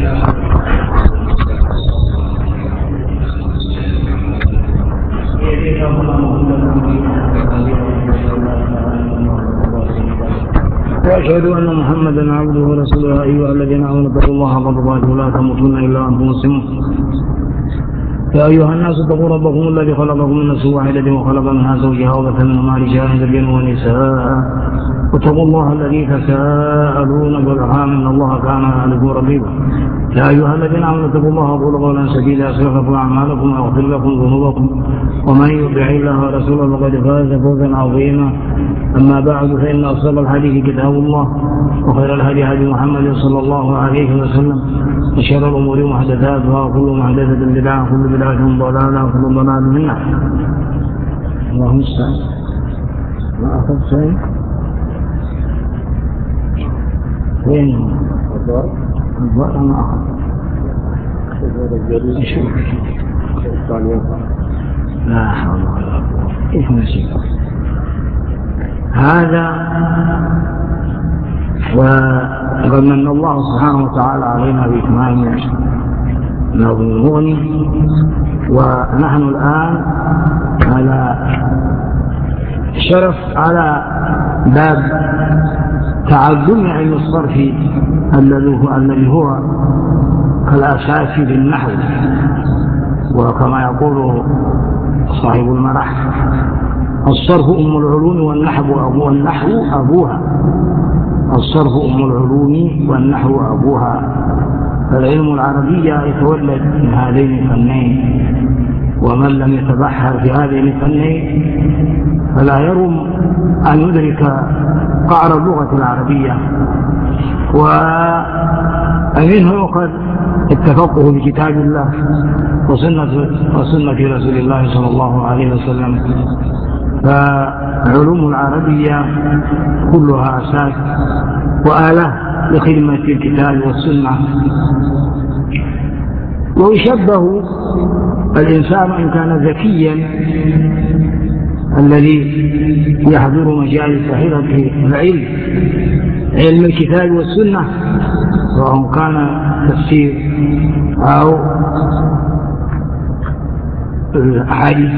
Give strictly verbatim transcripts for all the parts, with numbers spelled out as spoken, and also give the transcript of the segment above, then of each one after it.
وأشهد أن محمدا عبده ورسوله. أيها الذين آمنوا اتقوا الله حق تقاته ولا تموتن إلا وأنتم مسلمون. يا أيها الناس اتقوا ربكم الذي خلقكم من نفس واحدة وخلق منها زوجها وبث منهما رجالا كثيرا ونساء واتقوا الله الذي تساءلون بالأرحام إن الله كان عليكم رقيبا. يا أيها الذين آمنوا اتقوا الله وقولوا قولا سديدا يصلح لكم أعمالكم ويغفر لكم ذنوبكم ومن يطع الله ورسوله فقد فاز فوزا عظيما. أما بعد فإن أصدق الحديث كتاب الله وخير الهدي هدي محمد صلى الله عليه وسلم وشر الأمور محدثاتها وكل محدثة بدعة وكل بدعة ضلالة وكل ضلالة في النار. اللهم استعان. ما أخذ شيء وين الضوء ما أخذ لا حول ولا قوة إيش نسيب هذا. وقد من الله سبحانه وتعالى علينا بإتمام نظم المغني، ونحن الآن على شرف على باب تعلم علم الصرف الذي هو الأساس للنحو، وكما يقول صاحب المرح الصرف أم العلوم والنحو والنحو أبوها. الصرف أم العلوم والنحو أبوها. فالعلم العربية يتولد من هذين الفنين، ومن لم يتبحر في هذين الفنين فلا يرم أن يدرك قعر اللغة العربية. ومنه يؤخذ التفقه بكتاب الله وسنة, وسنة رسول الله صلى الله عليه وسلم. فعلوم العربية كلها أساس وآلة لخدمة الكتاب والسنة. ويشبه الإنسان إن كان ذكيا الذي يحضر مجالس حفظ العلم علم الكتاب والسنة، سواء كان تفسير أو الأحاديث.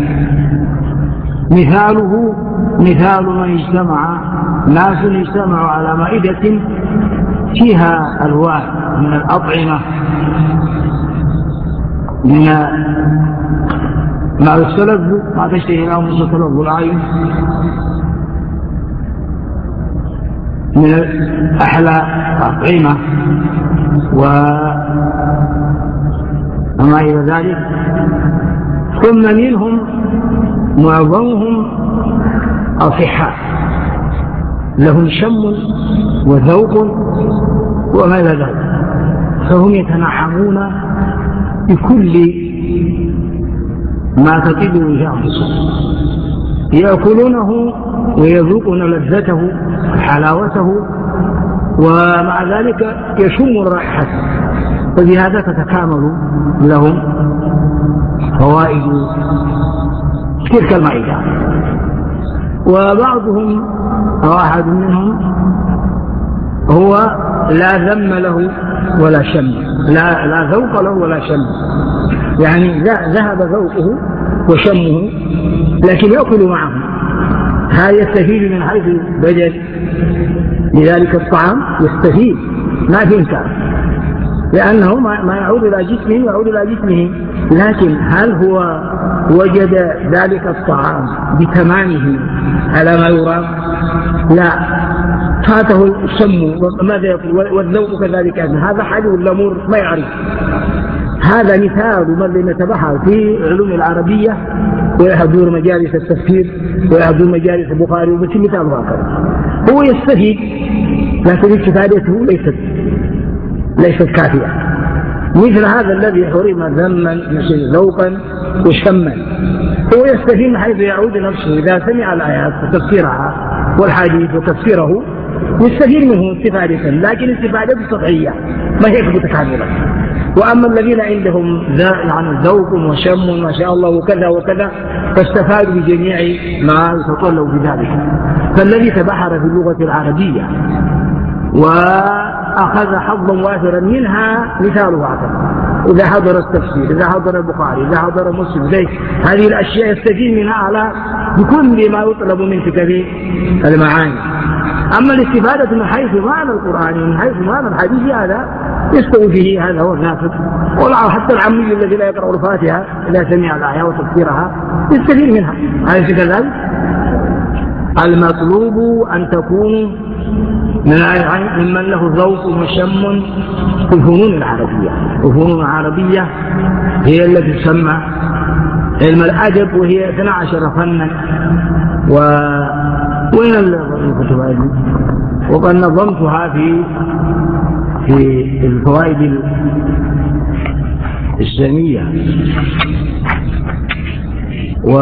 مثاله مثال من اجتمع ناس اجتمعوا على مائدة فيها ألوان من الأطعمة، من ما يستلذ ما تشتهي له من تلذ الأعين، من أحلى أطعمة وما إلى ذلك. ثم منهم معظمهم أصحاء لهم شم وذوق وما إلى ذلك، فهم يتنعمون بكل ما تطيب به أنفسهم، يأكلونه ويذوقون لذته حلاوته، ومع ذلك يشم الرائحة، وبهذا تتكامل لهم فوائد تلك المائدة. وبعضهم أو أحد منهم هو لا ذم له ولا شم، لا, لا ذوق له ولا شم، يعني ذهب ذوقه وشمه لكن يأكل معه. هذا يستفيد من حيث بدل لذلك الطعام، يستفيد ما في إنكار، لأنه ما يعود إلى جسمه يعود إلى جسمه. لكن هل هو وجد ذلك الطعام بتمامه على ما يرام؟ لا، فاته الشم ماذا يقول والذوق كذلك. هذا حاله الأمور ما يعرف. هذا مثال من لم يتبحر في علوم العربية ويحضر مجالس التفسير ويحضر مجالس البخاري ومثل مثال هكذا، هو يستفيد لكن استفادته ليست ليست كافية. مثل هذا الذي حرم ذما ذوقا وشما هو يستفيد من حيث يعود نفسه إذا سمع الآيات وتفسيرها والحديث وتفسيره يستفيد منه استفادة، لكن استفادة سطحية ما هي متكاملة. وأما الذين عندهم يعني ذوق وشم ما شاء الله وكذا وكذا فاستفادوا بجميع ما يتطلب بذلك. فالذي تبحر في اللغة العربية وأخذ حظا وافرا منها مثال أعطى. إذا حضر التفسير، إذا حضر البخاري، إذا حضر مسلم، زي هذه الأشياء يستفيد منها على بكل ما يطلب منك في المعاني. أما الاستفادة من حيث معنى القرآن من حيث معنى الحديث هذا يستوي فيه، هذا هو النافذ. حتى العمي الذي لا يقرأ الفاتحة إذا سمع الآية وتفسيرها يستفيد منها. أليس كذلك؟ المطلوب أن تكونوا ممن له ذوق وشم في الفنون العربية. الفنون العربية هي التي تسمى علم الأدب، وهي اثنا عشر فنا. و وين الكتب هذه؟ وقد نظمتها في في الفوائد الإسلامية و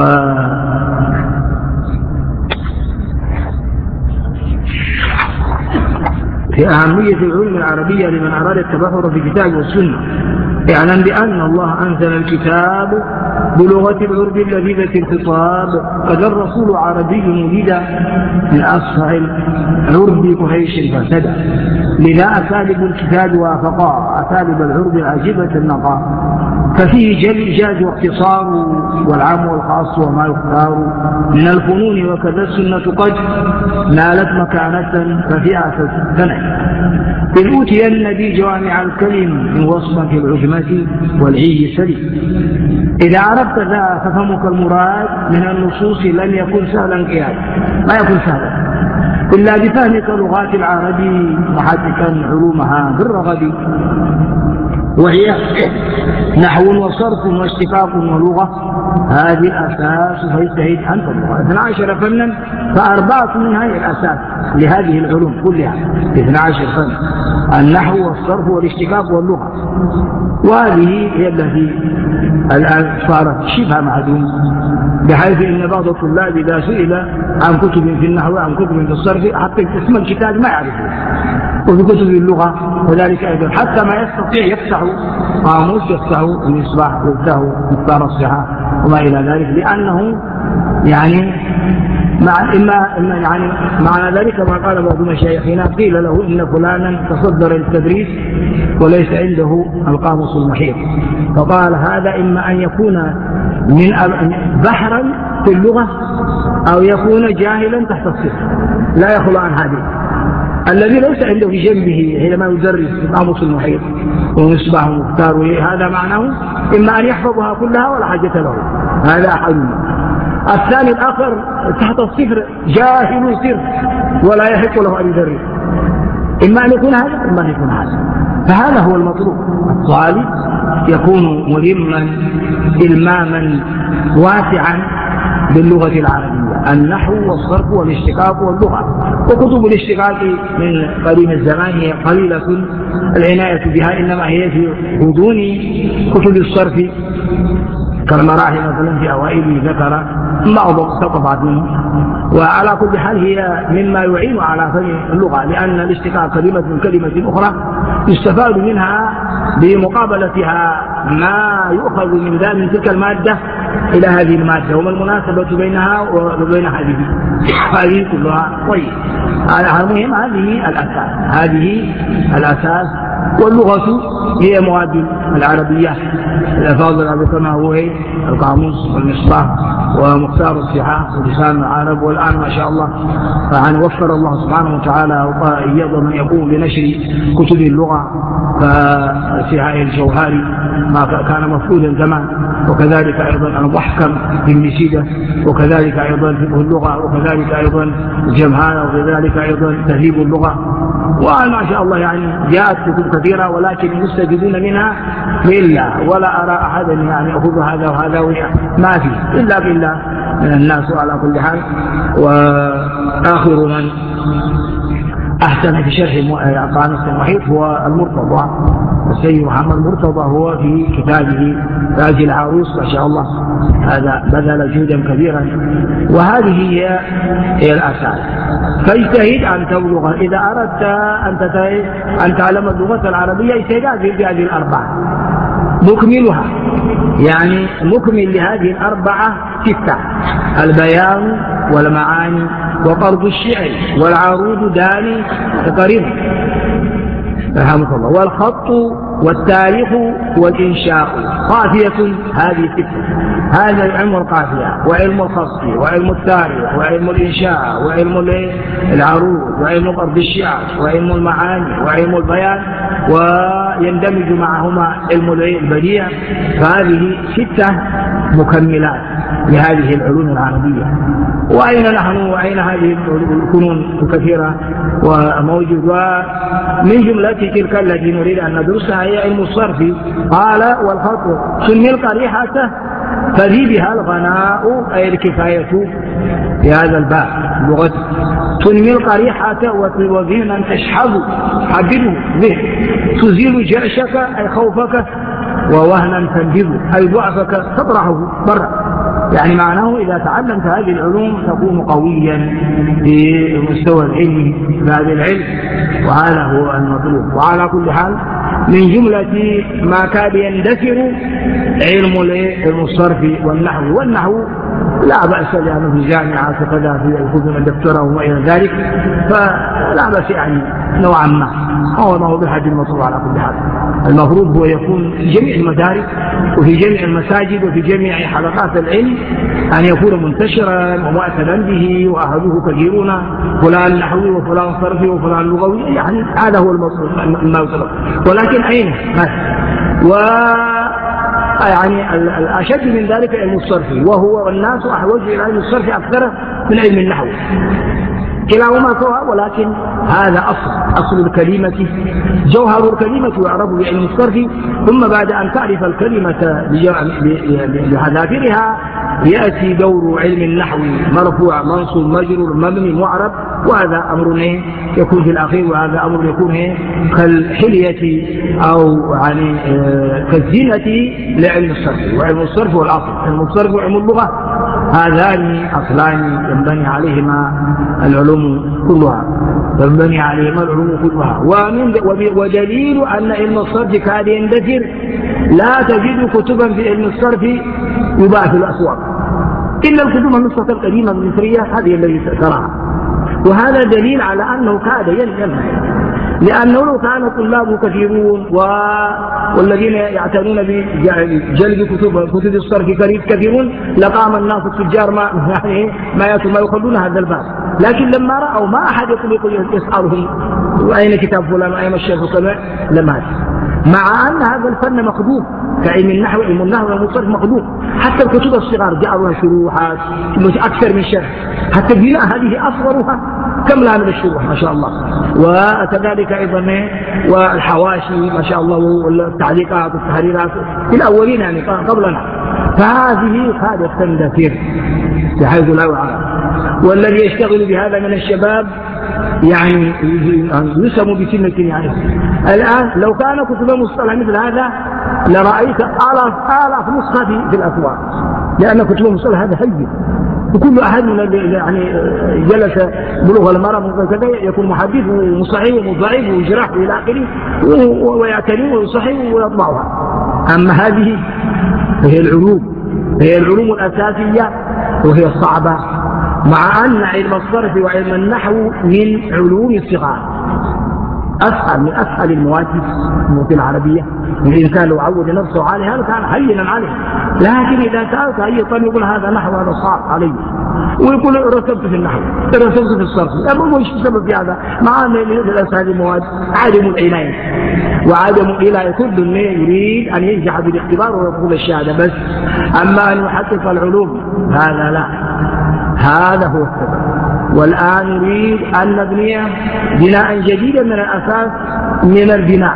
في أهمية العلوم العربية لمن أراد التبحر في الكتاب والسنة. اعلم بأن الله أنزل الكتاب بلغة العرب اللذيذة الخطاب، قد الرسول عربي مجيد من أصفع العرب قريش فاهتدى، لذا أسالب الكتاب وافقا أسالب العرب العجيبة النقاء، ففيه جل إيجاز واختصار والعام والخاص وما يختار من الفنون، وكذا السنة قد نالت مكانة ففيها تستنع. إذ أوتي النبي جوامع الكلم من وصفة العجمة والعي سليم. إذا عرفت ذا ففهمك المراد من النصوص لن يكن سهلا قياس، ما يكون سهلا إلا بفهمك لغات العرب محققا علومها بالرغد، وهي نحو وصرف واشتقاق ولغة. هذه الأساس فاجتهد أنت اللغة. اثنا عشر فنا فأربعة منها هي الأساس لهذه العلوم كلها. اثنا عشر فن: النحو والصرف والاشتقاق واللغة، وهذه هي التي الآن صارت شبه معدوم، بحيث أن بعض الطلاب إذا سئل عن كتب في النحو عن كتب في الصرف حتى اسم الكتاب ما يعرفه، وفي كتب اللغة وذلك أيضا، حتى ما يستطيع يفتح قاموس، يفتح المصباح، يفتح مختار الصحة وما إلى ذلك، لأنه يعني مع إما إما يعني معنى ذلك ما قال بعض مشايخنا: قيل له إن فلانا تصدر التدريس وليس عنده القاموس المحيط، فقال هذا إما أن يكون من بحرا في اللغة أو يكون جاهلا تحت الصفر، لا يخلو عن هذه. الذي ليس عنده في جنبه حينما يدرس القاموس المحيط ومصباح مختار، هذا معناه إما أن يحفظها كلها ولا حاجة له، هذا أحدنا. الثاني الآخر تحت الصفر جاهل صرف ولا يحق له أن يدرس، إما أن يكون هذا إما أن يكون هذا. فهذا هو المطلوب. الطالب يكون ملما إلماما واسعا باللغة العربية، النحو والصرف والاشتقاق واللغة. وكتب الاشتقاق من قديم الزمان هي قليلة العناية بها، إنما هي في غضون كتب الصرف كالمراحل مثلا في أوائل ذكر بعض اقتطفت منه. وعلى كل حال هي مما يعين على فهم اللغة، لأن الاشتقاق كلمة من كلمة أخرى يستفاد منها بمقابلتها ما يؤخذ من ذلك من تلك المادة إلى هذه المادة، وما المناسبة بينها وبين هذه هذه كلها طيب. المهم هذه الأساس، هذه الأساس. واللغة هي مواد العربية الأفاضل كما هو القاموس والمصباح ومختار الصحة ولسان العرب. والآن ما شاء الله فعن وفر الله سبحانه وتعالى وإيضا من يقوم بنشر كتب اللغة كسعاء الجوهري ما كان مفقودا زمان، وكذلك أيضا المحكم بالمسيدة، وكذلك أيضا فقه اللغة، وكذلك أيضا الجمهانة، وكذلك أيضا تهذيب اللغة. وما شاء الله يعني جاءت كتب كثيرة، ولكن المستفيدون منها بالله، ولا أرى أحدا يعني أخذ هذا وهذا ما في إلا بالله من الناس. على كل حال، وآخر من أحسن في شرح القاموس المحيط هو المرتضى السيد محمد المرتضى، هو في كتابه تاج العروس ما شاء الله هذا بذل جهدا كبيرا. وهذه هي هي الأساس. فاجتهد أن تبلغ إذا أردت أن أن تعلم اللغة العربية، اجتهد بهذه الأربعة مكملها، يعني مكمل لهذه الأربعة ستة: البيان والمعاني وقرض الشعر والعروض داني قريب رحمك الله. والخط والتاريخ والإنشاء قافية، هذه ستة. هذا علم القافية وعلم الخط وعلم التاريخ وعلم الإنشاء وعلم العروض وعلم قرض الشعر وعلم المعاني وعلم البيان، ويندمج معهما علم البديع. فهذه ستة مكملات لهذه العلوم العربية. وأين نحن وأين هذه الفنون الكثيرة وموجودة؟ من جملة تلك التي نريد أن ندرسها هي علم الصرف. قال والخط سمي القريحة فذي بها الغناء، أي الكفاية في هذا الباب لغة. تنمي القريحة وذهنا تشحذ، حببه ذهن. تزيل جأشك أي خوفك، ووهنا تنبذ أي ضعفك تطرحه برا. يعني معناه إذا تعلمت هذه العلوم تكون قويا في المستوى العلمي في هذا العلم، وهذا هو المطلوب. وعلى كل حال من جملة ما كان يندثر علم الصرف والنحو. والنحو لا بأس لأنه في الجامعة كذا في الكتب الدكتوراه وما إلى ذلك، فلا بأس يعني نوعا ما. هو ما هو بالحد المطلوب. على كل حال المفروض هو يكون في جميع المدارس وفي جميع المساجد وفي جميع حلقات العلم، أن يكون منتشرا ومعتدا به وأهله كثيرون، فلان نحوي وفلان صرفي وفلان لغوي، يعني هذا هو المطلوب. ولكن أين هذا؟ و يعني الأشد من ذلك علم الصرف، وهو الناس أحوج إلى علم الصرف أكثر من علم النحو. كلاهما سواء، ولكن هذا أصل أصل الكلمة، جوهر الكلمة يعرف بعلم الصرف. ثم بعد أن تعرف الكلمة بحذافيرها يأتي دور علم النحو، مرفوع منصوب مجرور مبني معرب، وهذا أمر يكون في الأخير، وهذا أمر يكون كالحلية أو يعني كالزينة لعلم الصرف. وعلم الصرف والأصل علم الصرف وعلم اللغة، هذان أصلان ينبني عليهما العلوم كلها، ينبني عليهما العلوم كلها. ومن ودليل أن علم الصرف كاد يندثر لا تجد كتبا في علم الصرف يباع في الأسواق إلا الكتب النسخة القديمة المصرية، هذه التي تراها. وهذا دليل على أنه كاد ينتهي، لأنه لو كان طلاب كثيرون و... والذين يعتنون بجلب كتب كتب الصرف كثيرون لقام الناس التجار ما يعني ما يأتوا ما يخلون هذا الباب. لكن لما رأوا ما أحد يقول يسألهم أين كتاب فلان أين الشيخ فلان، لم هذا، مع أن هذا الفن مخدوم كعلم النحو. علم النحو والصرف مخدوم، حتى الكتب الصغار جاءوا لها شروحات أكثر من شرح، حتى البناء هذه أصغرها كم لها من الشروح ما شاء الله. وكذلك أيضا والحواشي ما شاء الله والتعليقات والتحريرات في الأولين يعني قبلنا. فهذه كادت تندثر بحيث لا يعرف. والذي يشتغل بهذا من الشباب يعني يسمى بسنة يعني. الآن لو كان كتب مصطلح مثل هذا لرأيت آلاف آلاف نسخة في الأسواق، لأن كتب مصطلح هذا حي، وكل أحد من يعني جلس بلوغ المرأة كذا يكون محدث ومصحح وضعيف وجراح إلى آخره ويعتني ويصحح ويطبعها. أما هذه هي العلوم، هي العلوم الأساسية وهي الصعبة، مع أن علم الصرف وعلم النحو من علوم الصغار، أسهل من أسهل المواد في العربية. الإنسان لو عود نفسه عليها كان هينا عليه، لكن إذا سألت أي طالب يقول هذا نحو هذا صعب علي، ويقول رتبت في النحو رتبت في الصرف. أقول وش السبب في هذا؟ مع أن هذه المواد عدم العناية وعدم العناية. كل يريد أن ينجح بالاختبار ويقول الشهادة بس، أما أن يحقق العلوم هذا لا، هذا هو السبب. والآن نريد أن نبني بناء جديدا من الأساس، من البناء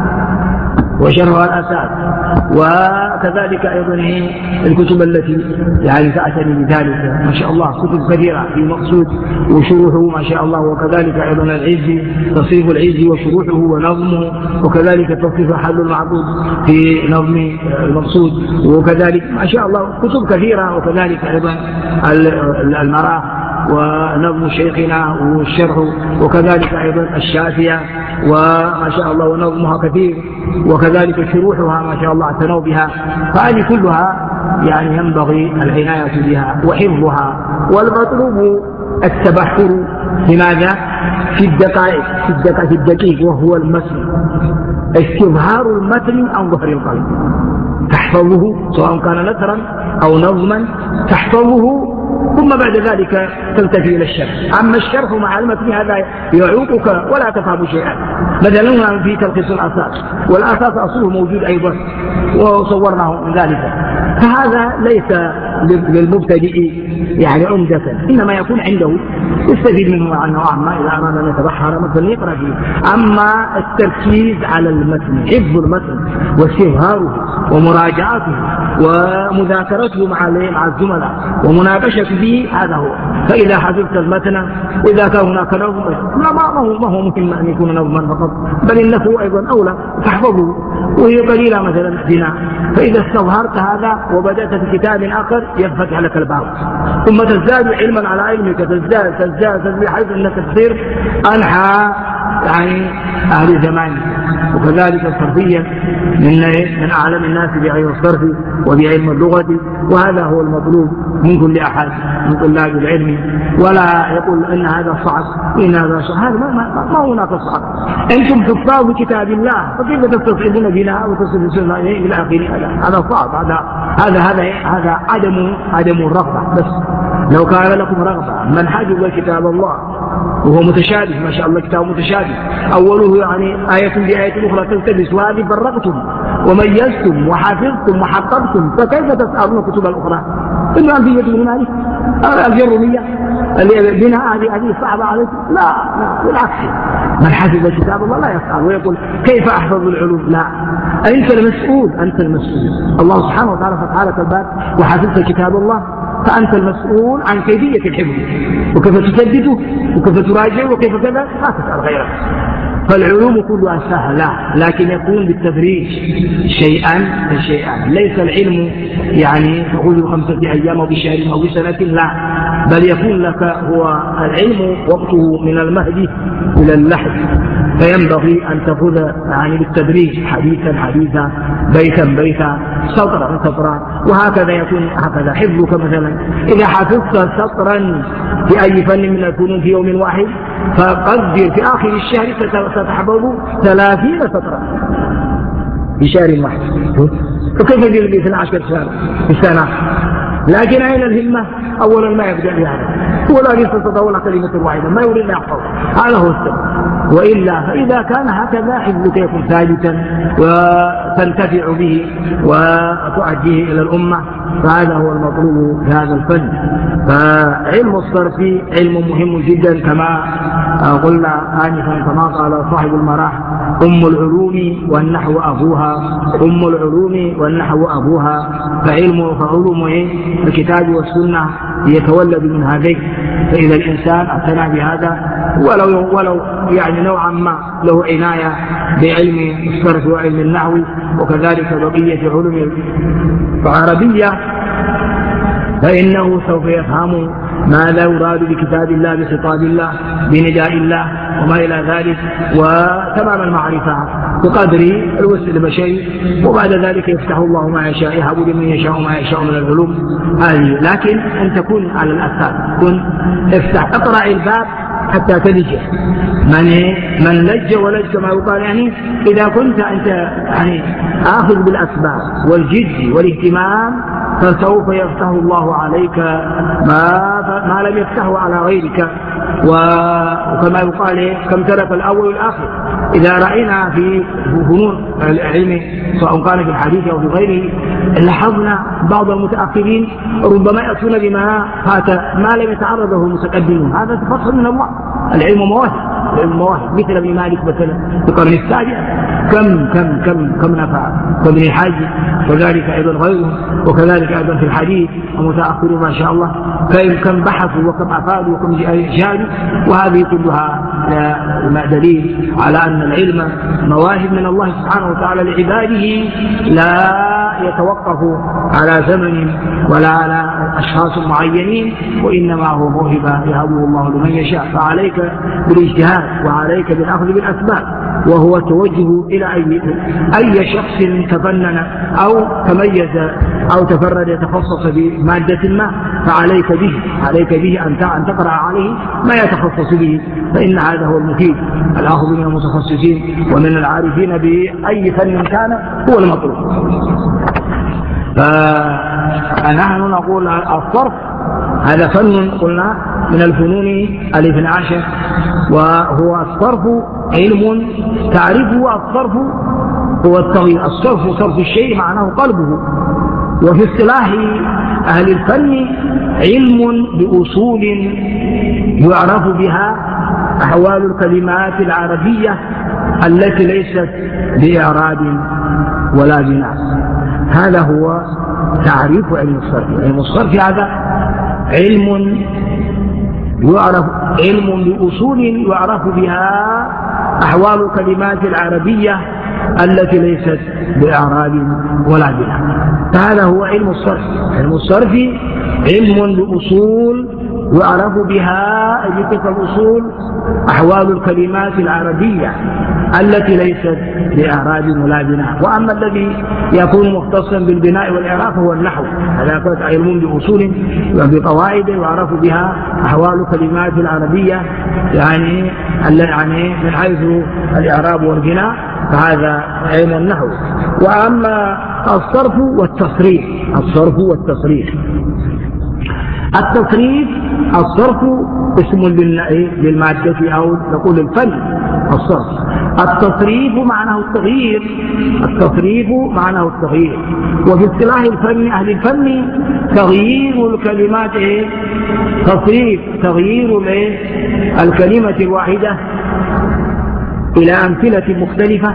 وشرها الأساس. وكذلك أيضا الكتب التي يعني تعتني بذلك ما شاء الله، كتب كثيرة في مقصود وشروحه ما شاء الله. وكذلك أيضا العز، تصريف العز وشروحه ونظمه، وكذلك تصريف حل المعبود في نظم المقصود، وكذلك ما شاء الله كتب كثيرة. وكذلك أيضا المراه ونظم شيخنا والشرح، وكذلك أيضا الشافية وما شاء الله ونظمها كثير، وكذلك شروحها ما شاء الله اعتنوا بها. فهذه كلها يعني ينبغي العناية بها وحفظها. والمطلوب التبحر لماذا؟ في الدقائق في الدقائق في الدقيق وهو المسح استظهار المتن عن ظهر القلب، تحفظه سواء كان نثرا أو نظما تحفظه، ثم بعد ذلك تلتفي إلى الشرح. أما الشرح مع المتن هذا يعوقك ولا تفهم شيئا. مثلا في تلخيص الأساس، والأساس أصله موجود أيضا وصورناه من ذلك، فهذا ليس للمبتدئ يعني عمدة، إنما يكون عنده يستفيد منه عن نوعا ما إذا أراد أن يتبحر مثلا يقرأ فيه. أما التركيز على المتن، حفظ المتن واستظهاره ومراجعته ومذاكرته مع مع الزملاء ومناقشة به، هذا هو. فإذا حفظت المتن وإذا كان هناك نظم، لا ما هو ما هو مهم أن يكون نظما فقط، بل إنه أيضا أولى تحفظه، وهي قليلة مثلا بناء. فإذا استظهرت هذا وبدأت في كتاب آخر ينفتح لك الباب، ثم تزداد علما على علمك، تزداد تزداد تزداد بحيث أنك تصير أنحى يعني أهل زمانك. وكذلك الصرفية من من أعلم الناس بعلم الصرف وبعلم اللغة، وهذا هو المطلوب من كل أحد من طلاب العلم، ولا يقول إن هذا صعب وإن هذا صعب. هذا ما, ما, ما هناك صعب. أنتم حفاظ كتاب الله، فكيف تستصعبون بناء وتصل إلى آخره؟ هذا صعب. هذا هذا هذا هذا عدم عدم الرغبة. بس لو كان لكم رغبة، من حفظ كتاب الله وهو متشابه، ما شاء الله كتاب متشابه أوله يعني آية بآية أخرى تلتبس، وهذه فرقتم وميزتم وحفظتم وحققتم، فكيف تسألون الكتب الأخرى؟ إنه أنفية من مالك الجرمية اللي بناء هذه هذه صعبة عليكم؟ لا لا، بالعكس، من حفظ كتاب الله لا يسأل ويقول كيف أحفظ العلوم. لا، أنت المسؤول، أنت المسؤول. الله سبحانه وتعالى فتح لك الباب وحفظت كتاب الله، فأنت المسؤول عن كيفية الحفظ وكيف تسدده وكيف تراجعه وكيف كذا، لا تسأل غيرك. فالعلوم كلها سهلة، لكن يكون بالتدريج شيئا فشيئا. ليس العلم يعني تقول خمسة أيام أو بشهر أو بسنة، لا، بل يكون لك هو العلم وقته من المهد إلى اللحد، فينبغي أن تأخذ يعني بالتدريج حديثا حديثا، بيتا بيتا، سطرا سطرا، وهكذا يكون. هكذا حفظك مثلا إذا حفظت سطرا في أي فن من الفنون في يوم واحد، فقدر في آخر الشهر ستحفظ ثلاثين سطرا في شهر واحد، فكيف يجب باثنى عشر سنة في السنة؟ لكن أين الهمة؟ أولا ما يبدأ بهذا، هو لا يستطيع ولا كلمة واحدة، ما يريد أن يحفظ، هذا هو السبب. وإلا فإذا كان هكذا حفظك يكون ثابتا وتنتفع به وتؤديه إلى الأمة، فهذا هو المطلوب في هذا الفن. فعلم الصرف علم مهم جدا كما قلنا آنفا، كما قال صاحب المراح: أم العلوم والنحو أبوها، أم العلوم والنحو أبوها. فعلم فعلوم الكتاب والسنة يتولد من هذين. فإذا الإنسان اعتنى بهذا ولو ولو يعني نوعا ما له عناية بعلم الصرف وعلم النحو وكذلك بقية علوم العربية، فإنه سوف يفهم ماذا يراد بكتاب الله، بخطاب الله، بنداء الله وما إلى ذلك، وتمام المعرفة بقدر الوسع البشري. وبعد ذلك يفتح الله ما يشاء، يهب لمن يشاء ما يشاء من العلوم هذه. لكن أن تكون على الأساس، كن افتح اقرأ الباب حتى تلج. من من لج ولج كما يقال، يعني إذا كنت أنت يعني آخذ بالأسباب والجد والاهتمام، فسوف يفتح الله عليك ما ما لم يفتحه على غيرك. وكما يقال كم ترك الأول والآخر. إذا رأينا في فنون العلم سواء كان في الحديث أو في غيره، لاحظنا بعض المتأخرين ربما يأتون بما فات ما لم يتعرض له المتقدمون. هذا فضل من الله. العلم مواهب، العلم مواهب. مثل ابن مالك مثلا في القرن السابع كم كم كم كم نفع، وابن الحاج وذلك أيضا غيره، وكذلك أيضا في الحديث ومتأخرون ما شاء الله كم بحثوا وكم أفادوا وكم جادوا. وهذه كلها دليل على أن العلم مواهب من الله سبحانه وتعالى لعباده، لا يتوقف على زمن ولا على أشخاص معينين، وإنما هو موهبة يهبه الله لمن يشاء. فعليك بالاجتهاد وعليك بالأخذ بالأسباب، وهو توجه إلى أي أي شخص تفنن أو تميز أو تفرد يتخصص بمادة ما فعليك به عليك به أن تقرأ عليه ما يتخصص به، فإن هذا هو المفيد. الأخذ من المتخصصين ومن العارفين بأي فن كان هو المطلوب. فنحن نقول الصرف هذا فن قلنا من الفنون الاثنى عشر، وهو الصرف علم تعرفه. الصرف هو التغيير، الصرف صرف الشيء معناه قلبه. وفي اصطلاح أهل الفن علم بأصول يعرف بها أحوال الكلمات العربية التي ليست بإعراب ولا بناء. هذا هو تعريف علم الصرف. علم الصرف هذا علم يعرف علم بأصول يعرف بها أحوال الكلمات العربية التي ليست بإعراب ولا بناء. فهذا هو علم الصرف. علم الصرف علم بأصول يعرف بها تلك الأصول أحوال الكلمات العربية التي ليست بإعراب ولا بناء. وأما الذي يكون مختصا بالبناء والإعراب هو النحو، هذا علم بأصول وبقواعد يعرف بها أحوال الكلمات العربية يعني يعني من حيث الإعراب والبناء، فهذا علم النحو. وأما الصرف والتصريف، الصرف والتصريف التصريف الصرف اسم للمادة أو نقول الفن الصرف. التصريف معناه التغيير، التصريف معناه التغيير. وفي اصطلاح الفن أهل الفن تغيير الكلمات إيه؟ تصريف تغيير إيه؟ الكلمة الواحدة إلى أمثلة مختلفة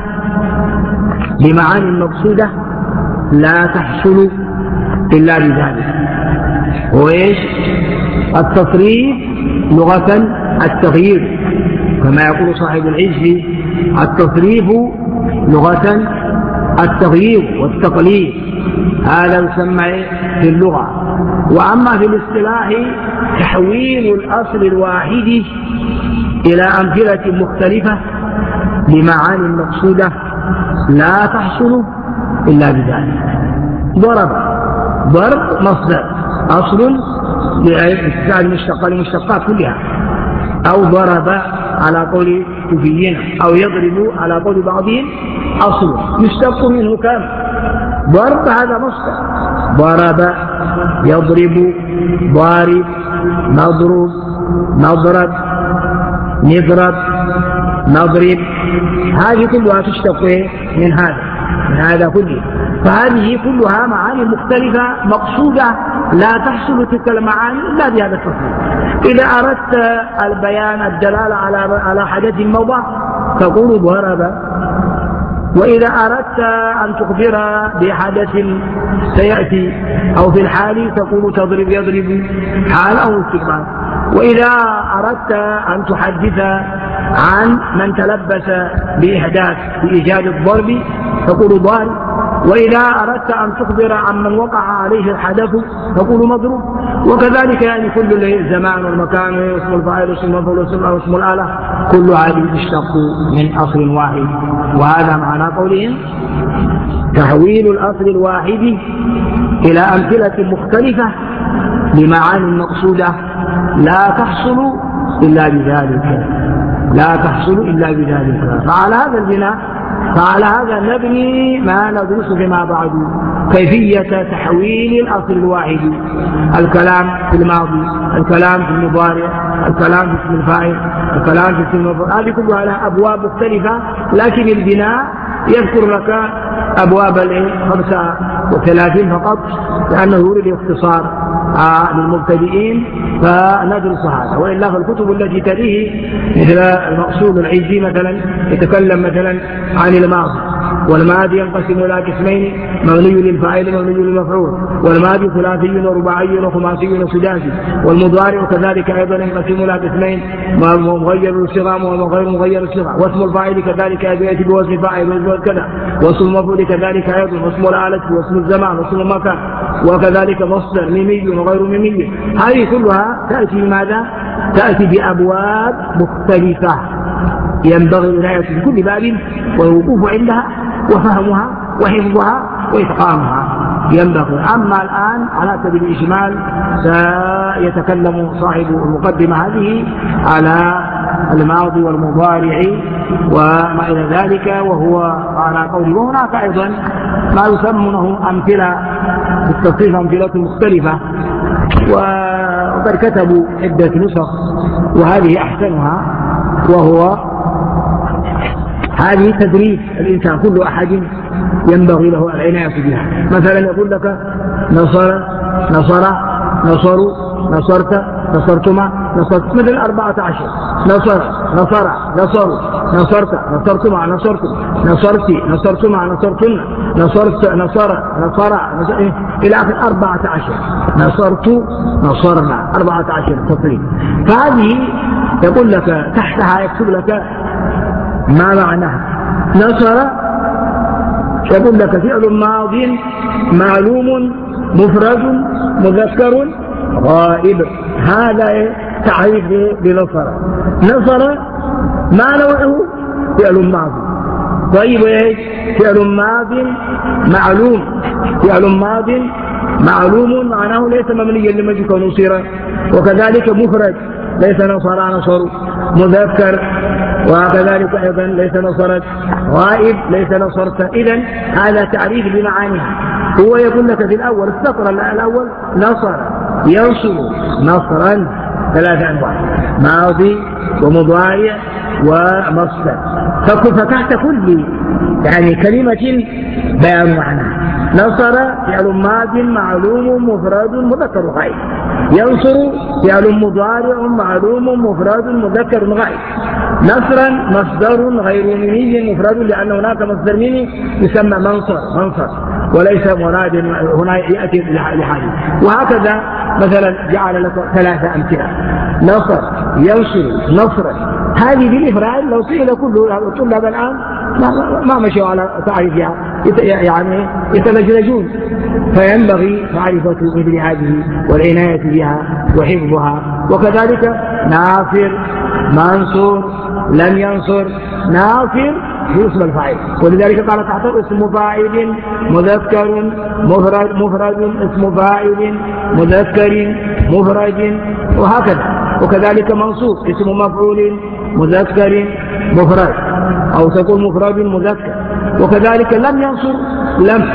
لمعاني مقصودة لا تحصل إلا بذلك. وإيش التصريف؟ لغة التغيير، كما يقول صاحب العز التصريف لغة التغيير والتقليد، هذا يسمى في اللغة. وأما في الاصطلاح تحويل الأصل الواحد إلى أمثلة مختلفة لمعاني مقصودة لا تحصل إلا بذلك. ضرب ضرب مصدر أصل لإستعمال المشتقات المشتقات كلها، أو ضرب على قول كوفيين، أو يضرب على قول بعضهم أصل يشتق منه كم؟ ضرب هذا مصدر، ضرب يضرب ضارب نضرب نضرب نضرب نضرب، هذه كلها تشتق من هذا من هذا كله. فهذه كلها معاني مختلفة مقصودة لا تحصل تلك المعاني إلا بهذا التصريف. إذا أردت البيان الدلالة على على حدث موضع تقول ضرب، وإذا أردت أن تخبر بحدث سيأتي أو في الحال تقول تضرب يضرب حال أو استقبال. وإذا أردت أن تحدث عن من تلبس بإحداث بإيجاد الضرب تقول ضارب. وإذا أردت أن تخبر عن من وقع عليه الحدث تقول مضروب. وكذلك يعني كل الزمان والمكان واسم الفاعل واسم المفعول واسم الآلة كل هذه تشتق من أصل واحد. وهذا معنى قولهم تحويل الأصل الواحد إلى أمثلة مختلفة لمعاني مقصودة لا تحصل إلا بذلك لا تحصل إلا بذلك. فعلى هذا البناء فعلى هذا نبني ما ندرس فيما بعد، كيفية تحويل الأصل الواحد، الكلام في الماضي، الكلام في المضارع، الكلام في اسم الفاعل، الكلام في اسم المفعول، هذه كلها لها أبواب مختلفة. لكن البناء يذكر لك أبواب خمسة وثلاثين فقط، لأنه يريد اختصار آه للمبتدئين فندرس هذا. وإلا فالكتب التي تليه مثل المقصود العزي مثلا يتكلم مثلا عن الماضي، والماضي ينقسم إلى قسمين: مبني للفاعل ومبني للمفعول، والماضي ثلاثي ورباعي وخماسي وسداسي، والمضارع كذلك أيضا ينقسم إلى قسمين: مغير الصيغة وغير مغير الصيغة، واسم الفاعل كذلك يأتي بوزن فاعل وزن كذا، واسم المفعول كذلك أيضا، واسم الآلة واسم الزمان واسم المكان، وكذلك مصدر ميمي وغير ميمي. هذه كلها تأتي ماذا؟ تأتي بأبواب مختلفة ينبغي العناية بكل باب والوقوف عندها وفهمها وحفظها وإتقانها ينبغي. أما الآن على سبيل الإجمال سيتكلم صاحب المقدمة هذه على الماضي والمضارع وما إلى ذلك، وهو على قول. وهناك أيضا ما يسمونه أمثلة بالتصريف، أمثلة مختلفة، وقد كتبوا عدة نسخ وهذه أحسنها، وهو هذه تدريب الإنسان، كل أحد ينبغي له العناية بها. مثلا يقول لك نصر نصر نصروا نصرت نصرتما نصرت، مثل أربعة عشر، نصر نصر نصروا نصرت نصرتما نصرتم نصرتي نصرتما نصرتن نصرت نصر نصر إلى آخر أربعة عشر، نصرت نصرنا أربعة عشر تصريف. فهذه يقول لك تحتها يكتب لك ما معناها. نصر يقول لك فعل ماض معلوم مفرد مذكر غائب، هذا تعريف بنصر. نصر ما نوعه؟ فعل ماضي. طيب فعل ماض معلوم، فعل ماض معلوم معناه ليس مبنيا لمجد ونصيرا. وكذلك مفرد ليس نصر نصر، مذكر وكذلك أيضا ليس نصرت، غائب ليس نصرت. إذن هذا تعريف بمعانيها. هو يقول لك في الأول السطر الأول نصر ينصر نصرا، ثلاثة أنواع، ماضي ومضارع ومصدر. فتحت كل يعني كلمة بيان معناها. نصر فعل ماض معلوم مفرد مذكر غائب، ينصر فعل مضارع معلوم مفرد مذكر غائب. نصرا مصدر غير ميمي مفرد، لأن هناك مصدر ميمي يسمى منصر منصر وليس مراد هنا يأتي لحاله. وهكذا مثلا جعل لك ثلاثة أمثلة: نصر ينصر نصرا. هذه بالإفراد لو سئل كل الطلاب الآن ما مشوا على تعريفها، يعني يتلجلجون. فينبغي معرفة مثل هذه والعناية بها وحفظها. وكذلك ناصر منصور لم ينصر، ناصر في اسم الفاعل، ولذلك قال تحت اسم فاعل مذكر مفرد مفرد اسم فاعل مذكر مفرد، وهكذا. وكذلك منصوب اسم مفعول مذكر مفرد، أو تقول مفرد مذكر. وكذلك لم ينصر لم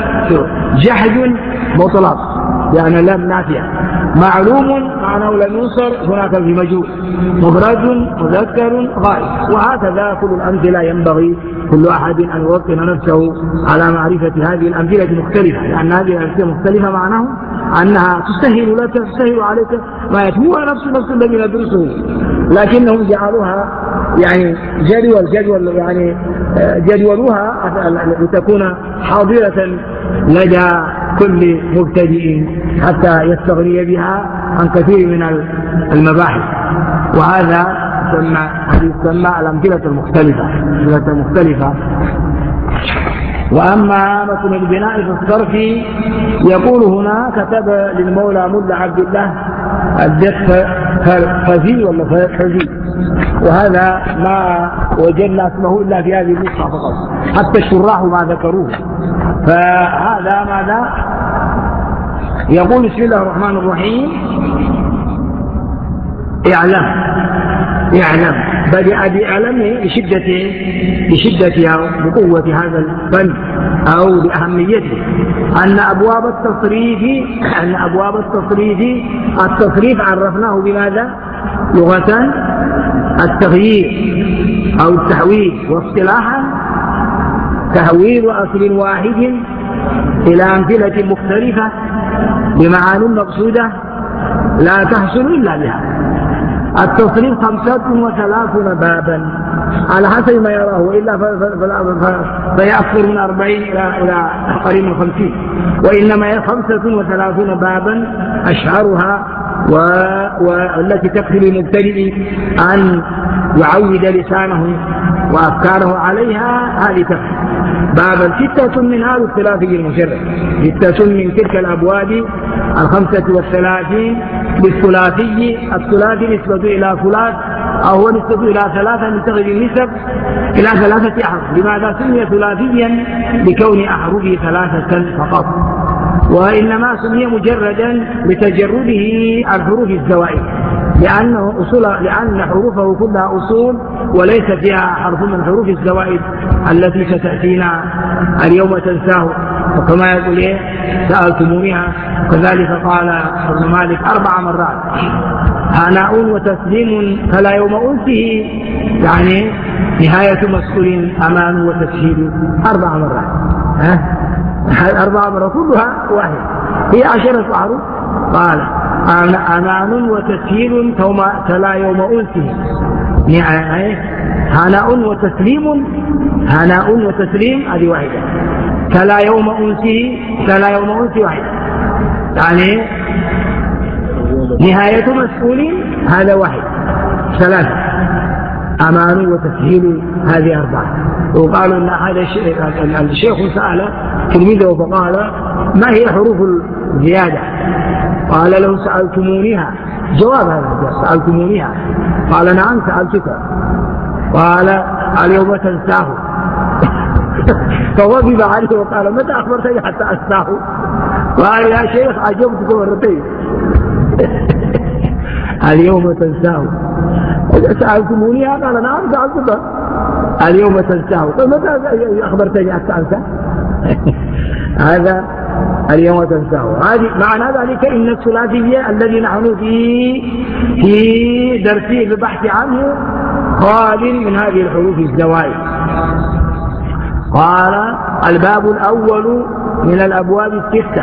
جحد مطلق، يعني لم نافية. معلوم معناه لم ينصر هناك في مجهول، مفرد مذكر غائب. وهكذا كل الأمثلة ينبغي كل أحد أن يوطن نفسه على معرفة هذه الأمثلة المختلفة، لأن هذه الأمثلة المختلفة معناه أنها تسهل لك تسهل عليك ما هو نفس نفس الذي ندرسه، لكنهم جعلوها يعني جدول جدول يعني جدولوها لتكون حاضرة لدى كل مبتدئ حتى يستغني بها عن كثير من المباحث. وهذا يسمى يسمى الأمثلة المختلفة الأمثلة المختلفة. وأما مثل البناء في الصرف يقول هنا: كتب للمولى ملا عبد الله الدخفزي ولا حزي، وهذا ما وجدنا اسمه إلا في هذه النسخة فقط، حتى الشراح ما ذكروه. فهذا ماذا يقول؟ بسم الله الرحمن الرحيم: اعلم اعلم بدأ بألمه لشدته لشدتها بقوة هذا الفن أو بأهميته، أن أبواب التصريف أن أبواب التصريف التصريف عرفناه بماذا؟ لغة التغيير أو التحويل، واصطلاحا تحويل أصل واحد إلى أمثلة مختلفة بمعان مقصودة لا تحصل إلا بها. التصريف خمسة وثلاثون بابا على حسب ما يراه، وإلا فيأكثر من أربعين إلى قريب من خمسين، وإنما هي خمسة وثلاثون بابا أشهرها والتي تكفي للمبتدئ أن يعود لسانه وأفكاره عليها. هذه تكفي بابا. ستة منها الثلاثي المشرع، ستة من تلك الأبواب الخمسة والثلاثين بالثلاثي. الثلاثي نسبة إلى ثلاث أو هو نسبة إلى ثلاثة نتخذ النسب إلى ثلاثة أحرف. لماذا سمي ثلاثيا؟ لكون أحرفه ثلاثة فقط، وإنما سمي مجردا لتجرده عن حروف الزوائد، لأنه أصول لأن حروفه كلها أصول وليس فيها حرف من حروف الزوائد التي ستأتينا اليوم تنساه. وكما يقول إيه سألتمونيها، كذلك قال ابن مالك أربع مرات هناء وتسليم فلا يوم أنسه، يعني نهاية مسؤول أمان وتسهيل، أربع مرات. ها أربع مرات كلها واحد، هي عشرة أحرف. قال أمان وتسهيل تلا يوم أنسه، هناء وتسليم، هناء وتسليم هذه واحدة، تلا يوم أنسه، تلا يوم أنسه واحدة، يعني نهاية مسؤول هذا واحد، ثلاثة. أمان وتسهيل هذه أربعة. وقالوا أن هذا الشيخ سأل تلميذه فقال ما هي حروف الزيادة؟ قال له سألتمونيها، جواب هذا سألتمونيها، قال نعم سألتك، قال اليوم تنساه. فغضب عليه وقال متى أخبرتني حتى أنساه؟ قال يا شيخ عجبتك مرتين. اليوم تنساه. سألتمونيها؟ قال نعم سألتك. اليوم تنساه. قال متى أخبرتني حتى أنساه؟ هذا اليوم تنساه. هذه معنى ذلك إن الثلاثية الذي نحن في في درسه البحث عنه خال من هذه الحروف الزوائد. قال الباب الأول من الأبواب الستة: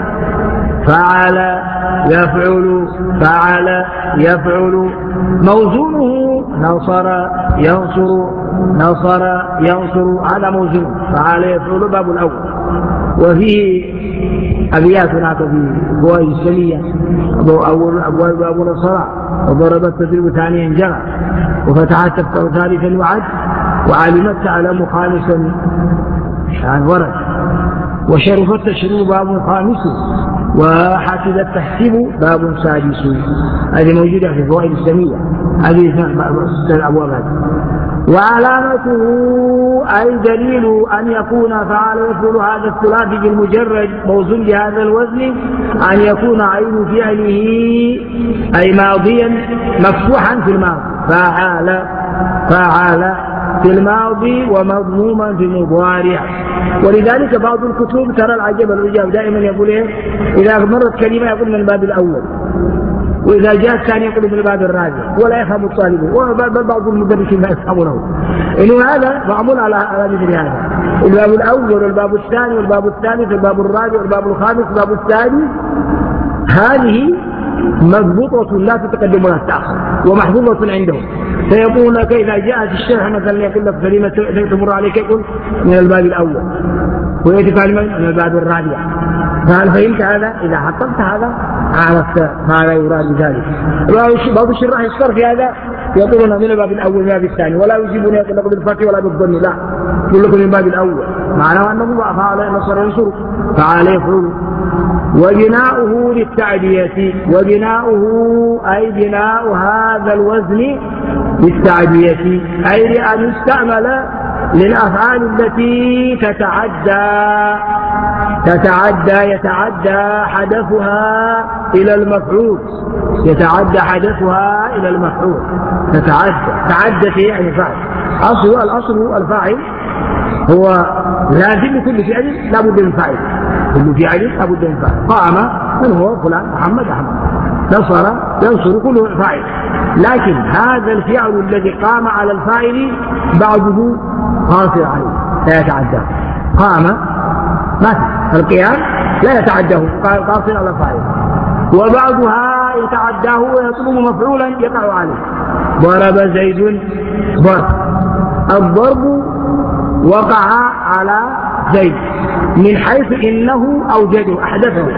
فعل يفعل، فعل يفعل. موزونه نصر ينصر، نصر ينصر، هذا موزون. فعل يفعل باب الأول. وفيه أبيات هناك في فوائد السنية: أول أبواب باب نصر، وضربت تدريب ثانيا جرى، وفتحت تفتح ثالثا وعد، وعلمت تعلم خامسا عن ورد، وشرفت تشرب باب خامس، وحسبت تحسب باب سادس. هذه موجودة في فوائد السنية، هذه الأبواب هذه. وعلامته أي دليل أن يكون فعل يفعل هذا الثلاثي بالمجرد موزون بهذا الوزن أن يكون عين فعله أي ماضيا مفتوحا في الماضي، فعل فعل في الماضي ومضموما في المضارع. ولذلك بعض الكتب ترى العجب العجاب دائما يقول إيه؟ إذا مرت كلمة يقول من الباب الأول، وإذا جاء الثاني يقول من الباب الرابع، ولا يفهم الطالب، وبل بعض المدرسين لا يفهمونه. إنه هذا معمول على على مثل هذا: الباب الأول والباب الثاني والباب الثالث والباب الرابع والباب الخامس والباب السادس، هذه مضبوطة لا تتقدم ولا تتأخر ومحفوظة عندهم. فيقول لك إذا جاءت الشرح مثلا يقول لك كلمة تمر عليك يقول من الباب الأول، ويأتي كلمة من الباب الرابع. فهل فهمت هذا؟ إذا حققت هذا عرفت ماذا يراد بذلك. بعض الشراح يشكر في هذا، يقولون من الباب الأول من الباب الثاني، ولا يجيبون يقول لك بالفتح ولا بالظن، لا، يقول لكم من الباب الأول، معناه أنه فعل نصر ينصر، فعل يفعل. وبناؤه للتعدية، وبناؤه أي بناء هذا الوزن للتعدية، أي لأن يستعمل للأفعال التي تتعدى تتعدى يتعدى حدثها إلى المفعول، يتعدى حدثها إلى المفعول، تتعدى، تعدت يعني فعل. أصل الأصل الفاعل هو لازم كل فعل لابد من فاعل، كل فعل لابد من فاعل. قام من هو فلان محمد أحمد، نصر ينصر كله فاعل. لكن هذا الفعل الذي قام على الفاعل بعضه قاصر عليه لا يتعدى. قام مثل القيام لا يتعداه قاصر على الفاعل، وبعضها يتعداه ويطلب مفعولا يقع عليه. ضرب زيد ضرب، الضرب وقع على زيد من حيث إنه أوجده أحدثه،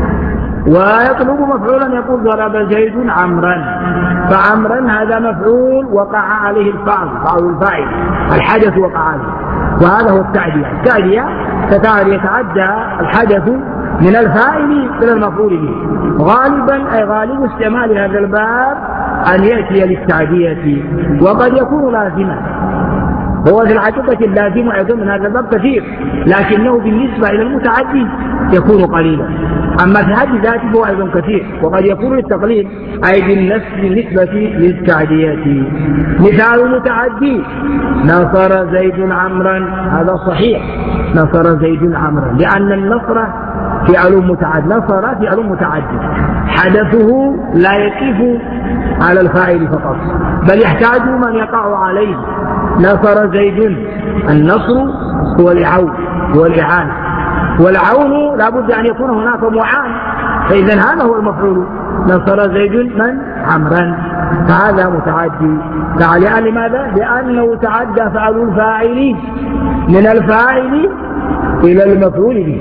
ويطلب مفعولا يقول ضرب زيد عمرا، فعمرا هذا مفعول وقع عليه الفاعل، فاعل الفاعل، الحدث وقع عليه. وهذا هو التعدية. التعدية يتعدى الحدث من الفاعل إلى المفعول به. غالبا أي غالب استعمال هذا الباب أن يأتي للتعدية، وقد يكون لازما. هو في الحقيقة اللازم أيضا من هذا الباب كثير، لكنه بالنسبة إلى المتعدي يكون قليلا. أما في حد ذاته هو أيضا كثير، وقد يكون للتقليد أي بالنسبة للتعدية. مثال المتعدي: نصر زيد عمرا، هذا صحيح، نصر زيد عمرا، لأن النصر فعل متعد، نصر فعل متعدد، حدثه لا يقف على الفاعل فقط، بل يحتاج من يقع عليه. نصر زيد، النصر هو العون، هو الإعانة، والعون لا بد أن يكون هناك معان، فإذا هذا هو المفعول. نصر زيد من؟ عمرا، فهذا متعدي. لأن لماذا؟ لأنه تعدى فعل الفاعل من الفاعل إلى المفعول به.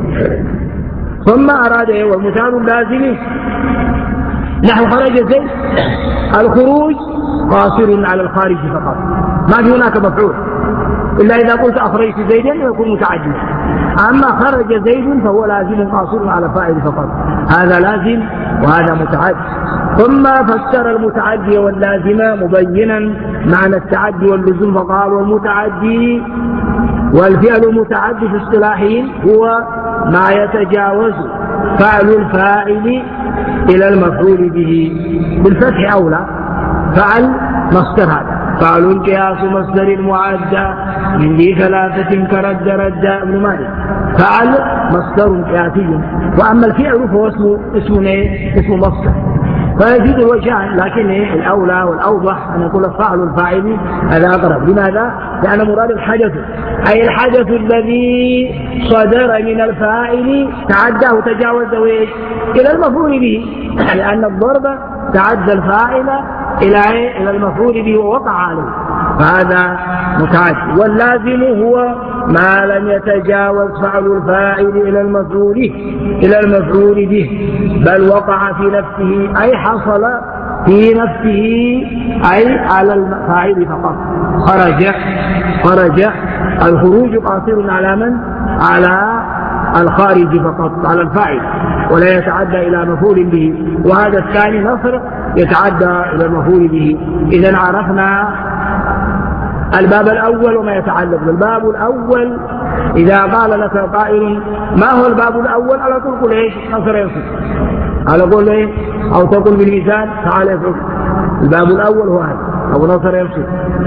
ثم أراد والمثال اللازم نحو خرج زيد، الخروج قاصر على الخارج فقط، ما في هناك مفعول، إلا إذا قلت أخرجت زيدا يكون متعديا. أما خرج زيد فهو لازم قاصر على فاعل فقط، هذا لازم وهذا متعدي. ثم فسر المتعدي واللازم مبينا معنى التعدي واللزوم، فقال: والمتعدي والفعل المتعدي في اصطلاحهم هو ما يتجاوز فعل الفاعل إلى المفعول به، بالفتح أولى. فعل مصدر، هذا فعل قياس مصدر معدى من ذي ثلاثة كرد رد ابن مالك. فعل مصدر قياسي، وأما الفعل فهو اسمه اسم اسم مصدر، فيزيد الوجهان، لكن الأولى والأوضح أن يقول فعل الفاعل، هذا أقرب. لماذا؟ لأن مراد الحدث، أي الحدث الذي صدر من الفاعل تعداه تجاوزه إلى المفعول به، لأن الضرب تعدى الفاعل إلى إلى المفعول به ووقع عليه، فهذا متعدي. واللازم هو ما لم يتجاوز فعل الفاعل إلى المفعول إلى المفعول به، بل وقع في نفسه، أي حصل في نفسه، أي على الفاعل فقط. خرج خرج الخروج قاصر على من؟ على الخارج فقط، على الفاعل، ولا يتعدى إلى مفعول به. وهذا الثاني نصر يتعدى إلى المفعول به. إذن عرفنا الباب الأول وما يتعلق بالباب الأول. إذا قال لك قائل: ما هو الباب الأول؟ على طول قل إيش؟ نصر ينصر، على قول إيه؟ أو تقول بالمثال تعالى يفعل. الباب الأول هو هذا، أو نصر ينصر.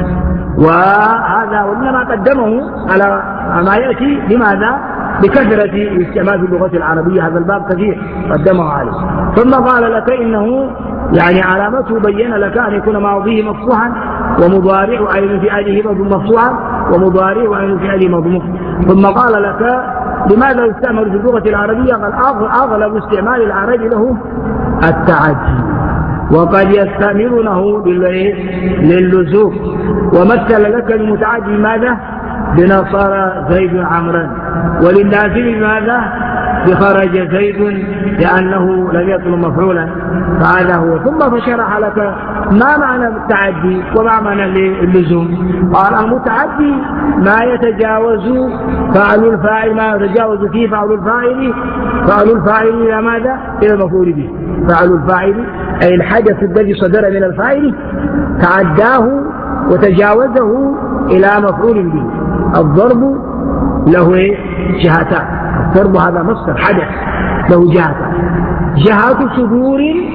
وهذا وإنما قدمه على ما يأتي. لماذا؟ بكثرة الاستعمال في اللغة العربية، هذا الباب كثير قدمه عليه. ثم قال لك إنه يعني علامته بين لك أن يكون ماضيه مفتوحا، ومضارع عين فعله مفتوحا، ومضارع عين فعله مضموم. ثم قال لك لماذا يستعمل في اللغة العربية؟ قال: أغلب استعمال العرب له التعدي، وقد يستعملونه للزوم. ومثل لك المتعدي ماذا؟ بنصر زيد عمرا، ولللازم ماذا؟ بخرج زيد، لأنه لم يطلب مفعولا، فهذا هو. ثم فشرح لك ما معنى التعدي وما معنى اللزوم. قال: المتعدي ما يتجاوز فعل الفاعل، ما يتجاوز فيه فعل الفاعل فعل الفاعل إلى ماذا؟ إلى المفعول به. فعل الفاعل أي الحدث الذي صدر من الفاعل تعداه وتجاوزه إلى مفعول به. الضرب له جهتان، الضرب هذا مصدر حدث له جهتان: جهة صدور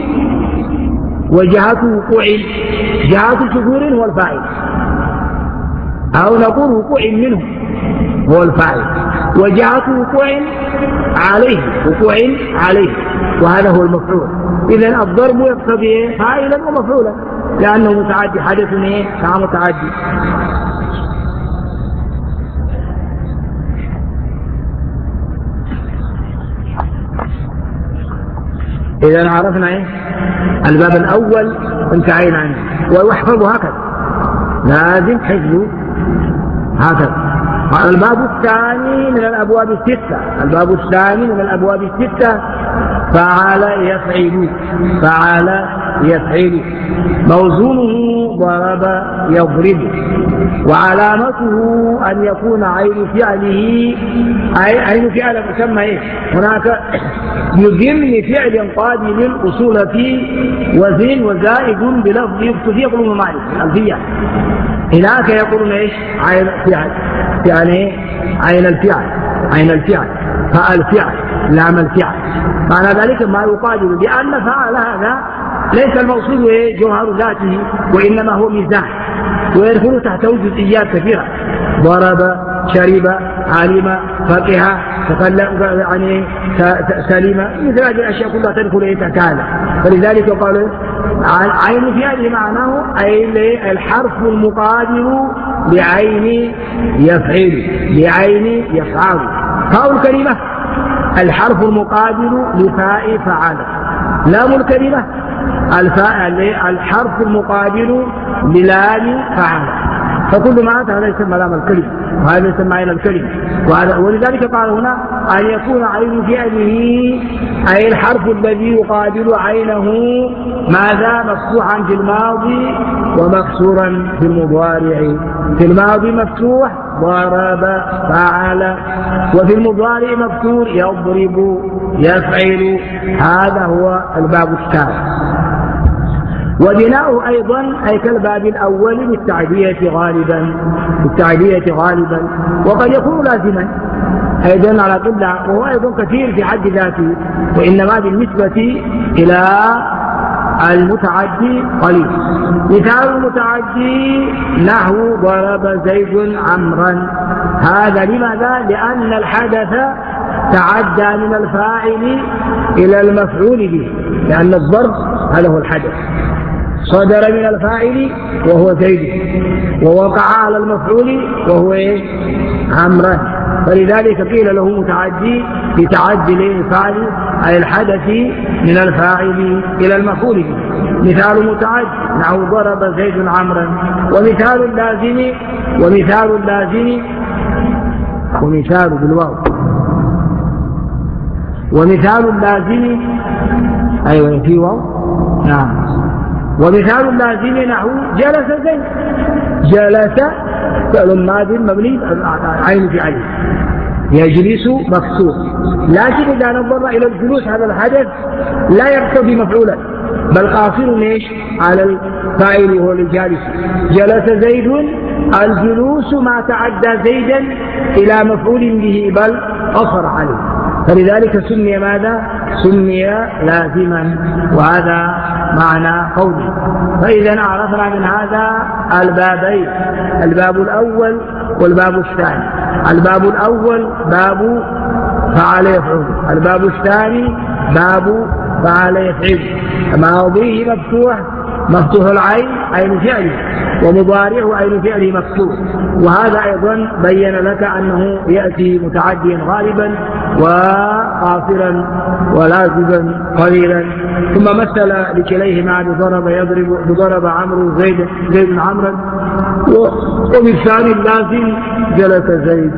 وجهة وقوع. جهة صدور هو الفاعل، أو نقول وقوع منه هو الفاعل، وجهة وقوع عليه وقوع عليه، وهذا هو المفعول. إذن الضرب يقتضي فاعلا ومفعولا، لأنه متعدي، حدث كان متعدي. إذا عرفنا إيه؟ الباب الأول انتهينا عنه، ويحفظ هكذا، لازم حفظه هكذا. الباب الثاني من الأبواب الستة، الباب الثاني من الأبواب الستة فعل يفعل، فعل يفعل، موزونه ضرب يضرب. وعلامته أن يكون عين فعله عين فعل مسمى إيه؟ هناك بضمن فعل قابل الأصول في وزن وزائد بلفظ يكتفي يقولون مالك الفية. هناك يقولون إيش؟ عين فعل يعني عين الفعل عين الفعل فالفعل لام الفعل. معنى ذلك ما يقابل لأن فعل هذا ليس الموصول جوهر ذاته وإنما هو ميزان ويدخل تحته جزئيات كثيرة. ضرب شرب علم فقه تكلم يعني سلم مثل هذه الأشياء كلها تدخل تحت هذا. فلذلك قال عين في هذه معناه أي الحرف المقابل لعين يفعل لعين يفعل. فاء الكلمة الحرف المقابل لفاء فعل. لام الكلمة الفاء الحرف المقابل للام فعل. فكل ما أتى هذا يسمى لام الكلمة وهذا يسمى عين الكلمة. ولذلك قال هنا أن يكون عين فعله أي الحرف الذي يقابل عينه ماذا مفتوحا في الماضي ومكسورا في المضارع. في الماضي مفتوح ضرب فعل وفي المضارع مكسور يضرب يفعل. هذا هو الباب الثالث. وبناؤه أيضا أي كالباب الأول بالتعدية غالبا بالتعدية غالبا وقد يكون لازما أيضا على قلة وهو أيضا كثير في حد ذاته وإنما بالنسبة إلى المتعدي قليل. مثال المتعدي نحو ضرب زيد عمرا. هذا لماذا؟ لأن الحدث تعدى من الفاعل إلى المفعول به لأن الضرب هذا هو الحدث صدر من الفاعل وهو زيد ووقع على المفعول وهو عمرا. فلذلك قيل له متعدي لتعدي الفاعل أي الحدث من الفاعل إلى المفعول به. مثال متعدي نحو ضرب زيد عمرا. ومثال اللازم ومثال اللازم ومثال بالواو ومثال اللازم أيوة في واو نعم. ومثال اللازم نحو جلس زيد. جلس فعل ماض مبني عين في عليه يجلس مكسور. لكن إذا نظرنا إلى الجلوس هذا الحدث لا يقتضي مفعولا بل قاصر ليش على الفاعل وهو الجالس. جلس زيد الجلوس ما تعدى زيدا إلى مفعول به بل قصر عليه. فلذلك سمي ماذا؟ سمي لازما. وهذا معنى قوله. فإذا عرفنا من هذا البابين الباب الأول والباب الثاني. الباب الأول باب فعل يفعل. الباب الثاني باب فعل يفعل. ماضيه مفتوح مفتوح العين عين فعله ومضارعه عين فعله مفتوح. وهذا أيضا بين لك أنه يأتي متعديا غالبا وقاصرا ولازما قليلا. ثم مثل لكليهما بضرب يضرب بضرب عمرو زيد زيد عمرا. وبالثاني اللازم جلس زيد.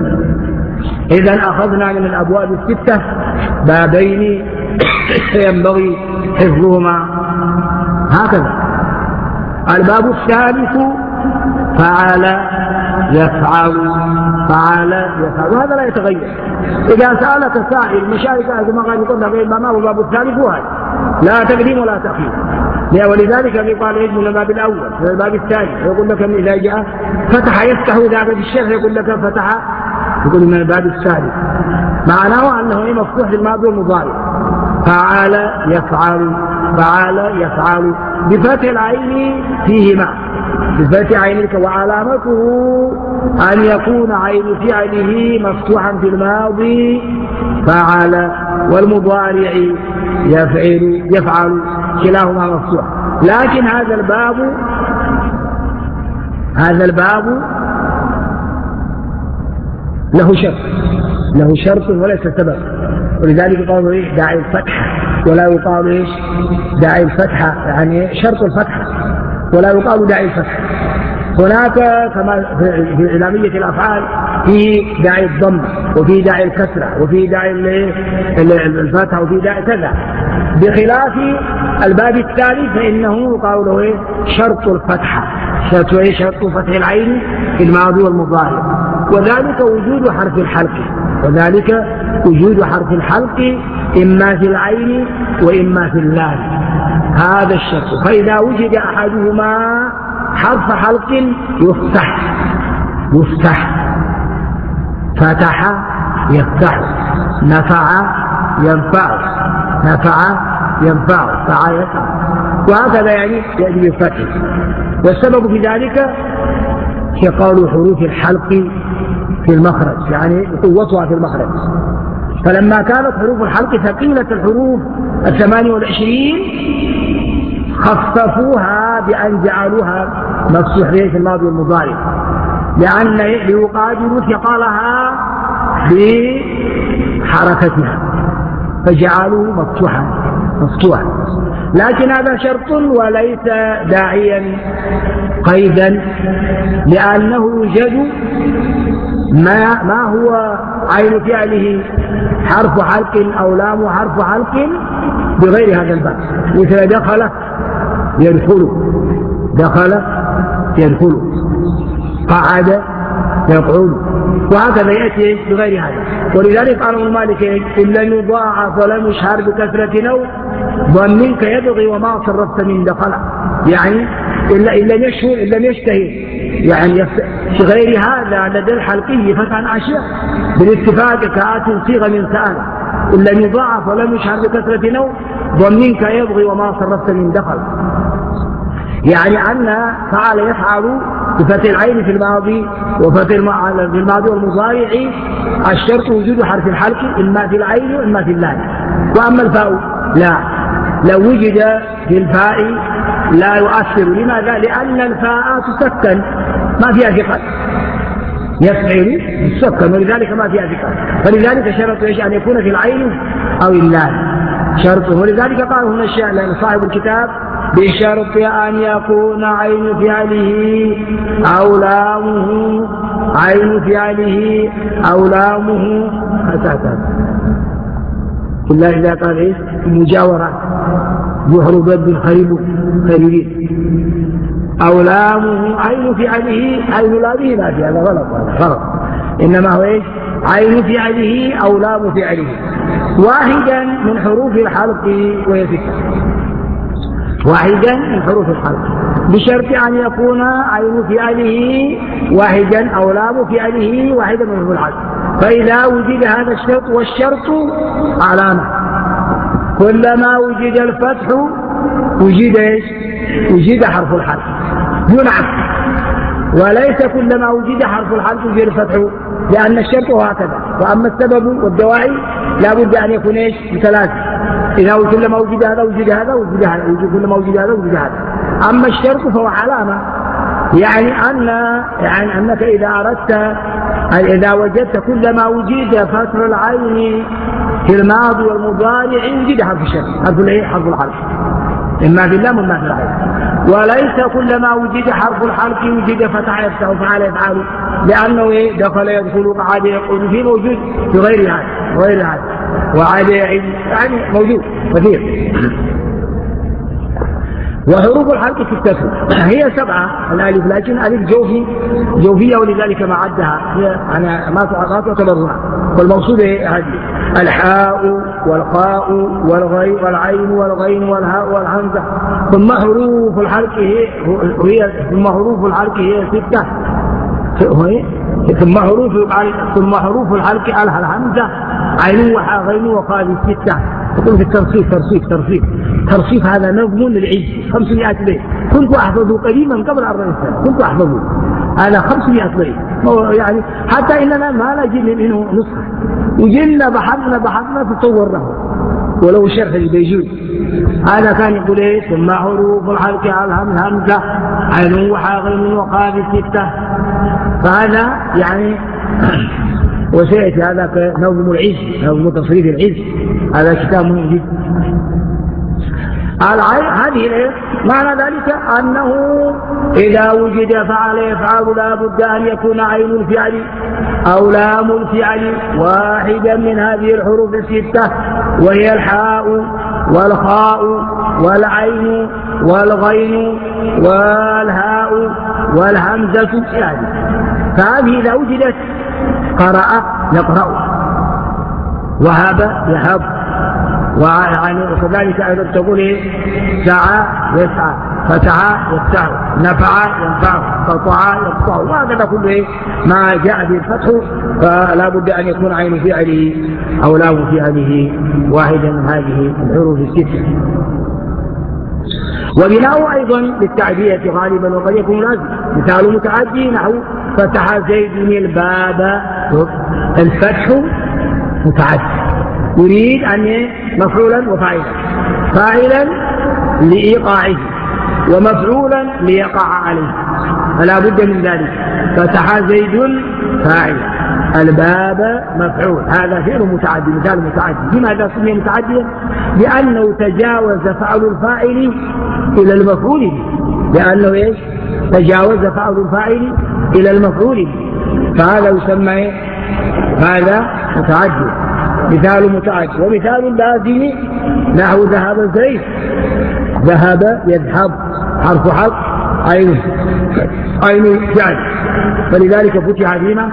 إذا أخذنا من الأبواب الستة بابين ينبغي حفظهما هكذا. الباب الثالث فعل يفعل فعل يفعل وهذا لا يتغير. إذا سألك سائل مشاركة كما قال يقول لك ما هو الباب الثالث هو هذا لا تقديم ولا تأخير. ولذلك قال يجب من الباب الأول من الباب الثاني يقول لك إذا جاء فتح يفتح إذا في الشرح يقول لك فتح يقول من الباب الثالث. معناه أنه مفتوح للماضي والمضارع. فعل يفعل فعل يفعل بفتح العين فيهما بفتح عينك. وعلامته أن يكون عين فعله مفتوحا في الماضي فعل والمضارع يفعل يفعل كلاهما مفتوح. لكن هذا الباب هذا الباب له شرط له شرط وليس سبب. ولذلك قالوا إيه داعي الفتحة ولا يقال إيش داعي الفتحة يعني شرط الفتحة ولا يقال داعي الفتحة. هناك كما في علامية الأفعال في داعي الضم وفي داعي الكسرة وفي داعي الفتحة وفي داعي كذا بخلاف الباب الثالث فإنه قوله إيه؟ شرط الفتحة، شرط إيه؟ شرط فتح العين في الماضي والمضارع، وذلك وجود حرف الحلق، وذلك وجود حرف الحلق إما في العين وإما في اللام، هذا الشرط. فإذا وجد أحدهما حرف حلق يفتح، يفتح، فتح يفتح، نفع ينفع، نفع ينفع، فعل يفعل، وهكذا يعني يأتي بالفتح. والسبب في ذلك هي قول حروف الحلق في المخرج، يعني قوتها في المخرج. فلما كانت حروف الحلق ثقيلة الحروف الثمانية والعشرين خففوها بأن جعلوها مفتوحين في الماضي والمضارع، لأن ليقادروا ثقلها بحركتها فجعلوه مفتوحا مفتوحا. لكن هذا شرط وليس داعيا قيدا، لأنه يوجد ما, ما هو عين فعله حرف حلق أو لام حرف حلق بغير هذا الباب، مثل دخل يدخل، دخل يدخل، قعد يقعد، وهكذا يأتي بغير هذا. ولذلك قال ابن مالك إن لم يضاعف ولم يشهر بكثرة نو ظنك يبغي وما صرفت من دخل، يعني إلا إن لم يشهر إن لم يشتهي، يعني في غير هذا لدى الحلقي فتح أشياء بالاتفاق كآت صيغة من سأل، إن لم يضاعف ولم يشهر بكثرة نو ظنك يبغي وما صرفت من دخل، يعني أن فعل يفعل بفتح العين في الماضي وفتح في الماضي والمضارع الشرط وجود حرف الحلق إما في العين وإما في اللام. وأما الفاء لا، لو وجد في الفاء لا يؤثر. لماذا؟ لأن الفاء تسكن ما فيها ثقل، يفعل تسكن ولذلك ما فيها ثقل، فلذلك شرط ايش؟ أن يكون في العين أو اللام شرط. ولذلك قال هنا الشيخ لأن صاحب الكتاب بشرط أن يكون عين فعله أو لامه، عين فعله أو لامه أساسا إلا إذا قال إيه مجاورة بحر ضد خريب خريبين، أو لامه عين فعله، عين لامه لا في هذا غلط، هذا غلط، إنما هو إيه عين فعله أو لام فعله واحدا من حروف الحلق وهي ستة، واحدا من حروف الحلق بشرط أن يكون عين فعله واحدا أو لام فعله واحدا من حروف الحلق. فإذا وجد هذا الشرط، والشرط علامة، كلما وجد الفتح وجد ايش؟ وجد حرف الحلق دون عكس، وليس كلما وجد حرف الحلق وجد الفتح، لأن الشرط هكذا. وأما السبب والدواعي لا بد أن يكون ايش؟ بثلاثة، إذا كلما وجد هذا وجد هذا وجد هذا، كلما وجد هذا وجد هذا. أما الشرط فهو علامة، يعني أن يعني أنك إذا أردت إذا وجدت كلما وجد فتح العين في الماضي والمضارع وجد حرف الشرط، حرف الايه؟ حرف الحلق، إما في اللام وإما في العين. وليس كلما وجد حرف الحلق وجد فتح يفتح فعل يفعل، لأنه إيه؟ دخل يدخل قعد يقول في موجود في غير هذا غير هذا وعاد يعني موجود كثير. وحروف الحلق ستة هي سبعة الألف، لكن ألف جوفي جوفية ولذلك ما عدها، هي أنا ما ما تعتبر هنا. والمقصود هذه الحاء والقاء والغين والعين والغين والهاء والهمزة. ثم حروف الحلق هي هي ثم حروف الحلق هي ستة، ثم حروف ثم حروف الحلق ألها الهمزة عين وحاء غين وقاف ستة. يقول في الترصيف ترصيف ترصيف ترصيف هذا نظم للعز خمسمائة بيت، كنت أحفظه قديما قبل أربعين سنة، كنت أحفظه هذا خمسمائة بيت، يعني حتى إننا ما نجد منه نسخة، وجلنا بحثنا بحثنا تصورناه ولو شرح البيجوي. هذا كان يقول ايه ثم حروف الحلق على الهمزة عين وحاء غين وقاف ستة. فهذا يعني وسيأتي هذا نظم العز، نظم تصريف العز، هذا كتاب مهم جدا. هذه الآية معنى ذلك أنه إذا وجد فعل يفعل لا بد أن يكون عين الفعل أو لام الفعل واحدا من هذه الحروف الستة، وهي الحاء والخاء والعين والغين والهاء والهمزة يعني. فهذه إذا وجدت قرأ يقرأ، وهب يهب، وكذلك أيضا تقول إيه؟ سعى يسعى، فتح يفتح، نفع ينفع، قطع يقطع، وهكذا كله إيه؟ ما جاء به الفتح فلا بد أن يكون عين فعله أو لام فعله واحدا من هذه الحروف الستة. وبناء أيضا للتعدية غالبا وقد يكون لازم، مثال متعدي نحو فتح زيد الباب، الفتح متعدي يريد أن مفعولا وفاعلا، فاعلا لإيقاعه ومفعولا ليقع عليه، فلا بد من ذلك. فتح زيد فاعل، الباب مفعول، هذا فعل متعدي، مثال متعدي. لماذا سمي متعديا؟ لأنه تجاوز فعل الفاعل إلى المفعول به، لأنه إيش؟ تجاوز فعل الفاعل إلى المفعول به، فهذا يسمى هذا متعدي، مثال متعدي. ومثال لازم نحو ذهب زيد، ذهب يذهب، حرف حق عين عين فعل، فلذلك فتح بما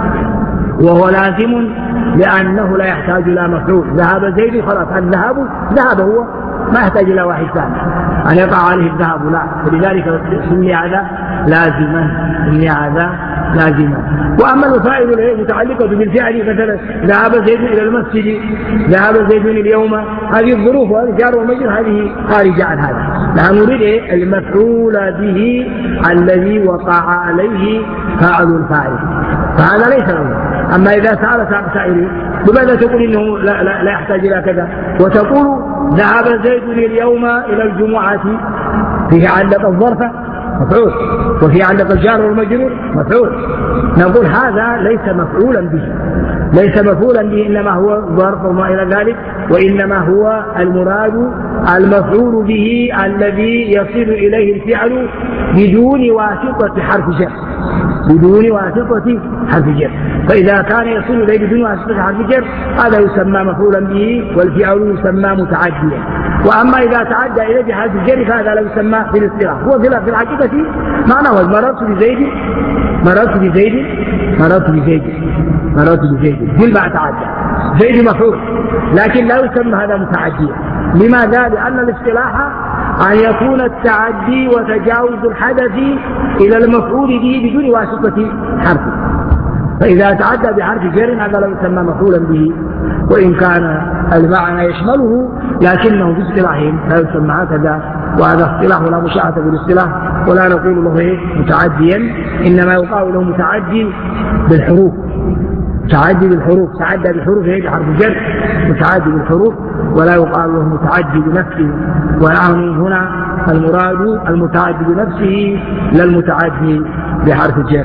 وهو لازم لأنه لا يحتاج إلى مفعول. ذهب زيد خلاص، الذهاب ذهب هو، ما يحتاج إلى واحد ثاني أن يقع عليه الذهب، لا، فلذلك سمي هذا لازما، سمي هذا لازما. وأما المفاعل المتعلقة بالفعل، مثلا ذهب زيد إلى المسجد، ذهب زيد اليوم، هذه الظروف وهذه جار ومجرور، هذه خارجة عن هذا. نحن نريد المفعول به الذي وقع عليه فاعل الفاعل، فهذا ليس له. أما إذا سأل سائل لماذا تقول إنه لا, لا, لا يحتاج إلى كذا، وتقول ذهب زيد اليوم إلى الجمعة، فيه علق الظرف مفعول، وفيه علق الجار والمجرور مفعول، نقول هذا ليس مفعولا به، ليس مفعولا به، إنما هو ظرف وما إلى ذلك، وإنما هو المراد المفعول به الذي يصل إليه الفعل بدون واسطة حرف جر، بدون واسطة حرف جر. فإذا كان يصل إليه بدون واسطة حرف جر هذا يسمى مفعولا به، والفعل يسمى متعديا. وأما إذا تعدى إليه بحرف الجر فهذا لا يسمى في الاصطلاح. هو في الحقيقة معناه مررت بزيد، مررت بزيد، مررت بزيد، مررت بزيد، كل ما تعدى زيد مفعول، لكن لا يسمى هذا متعديا. لماذا؟ لأن الاصطلاح أن يكون التعدي وتجاوز الحدث إلى المفعول به بدون واسطة حرف، فإذا تعدى بحرف جر هذا لا يسمى مفعولا به، وإن كان المعنى يشمله لكنه في اصطلاحهم لا يسمى هكذا، وهذا اصطلاح ولا مشاعة بالاصطلاح، ولا نقول له إيه متعديا، إنما يقال له متعدي بالحروف، متعدي بالحروف، تعدى بالحروف هي بحرف جر، متعدي بالحروف، ولا يقال له متعدي بنفسه. ونحن هنا المراد المتعدي بنفسه لا المتعدي بحرف جر.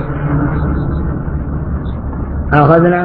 أخذنا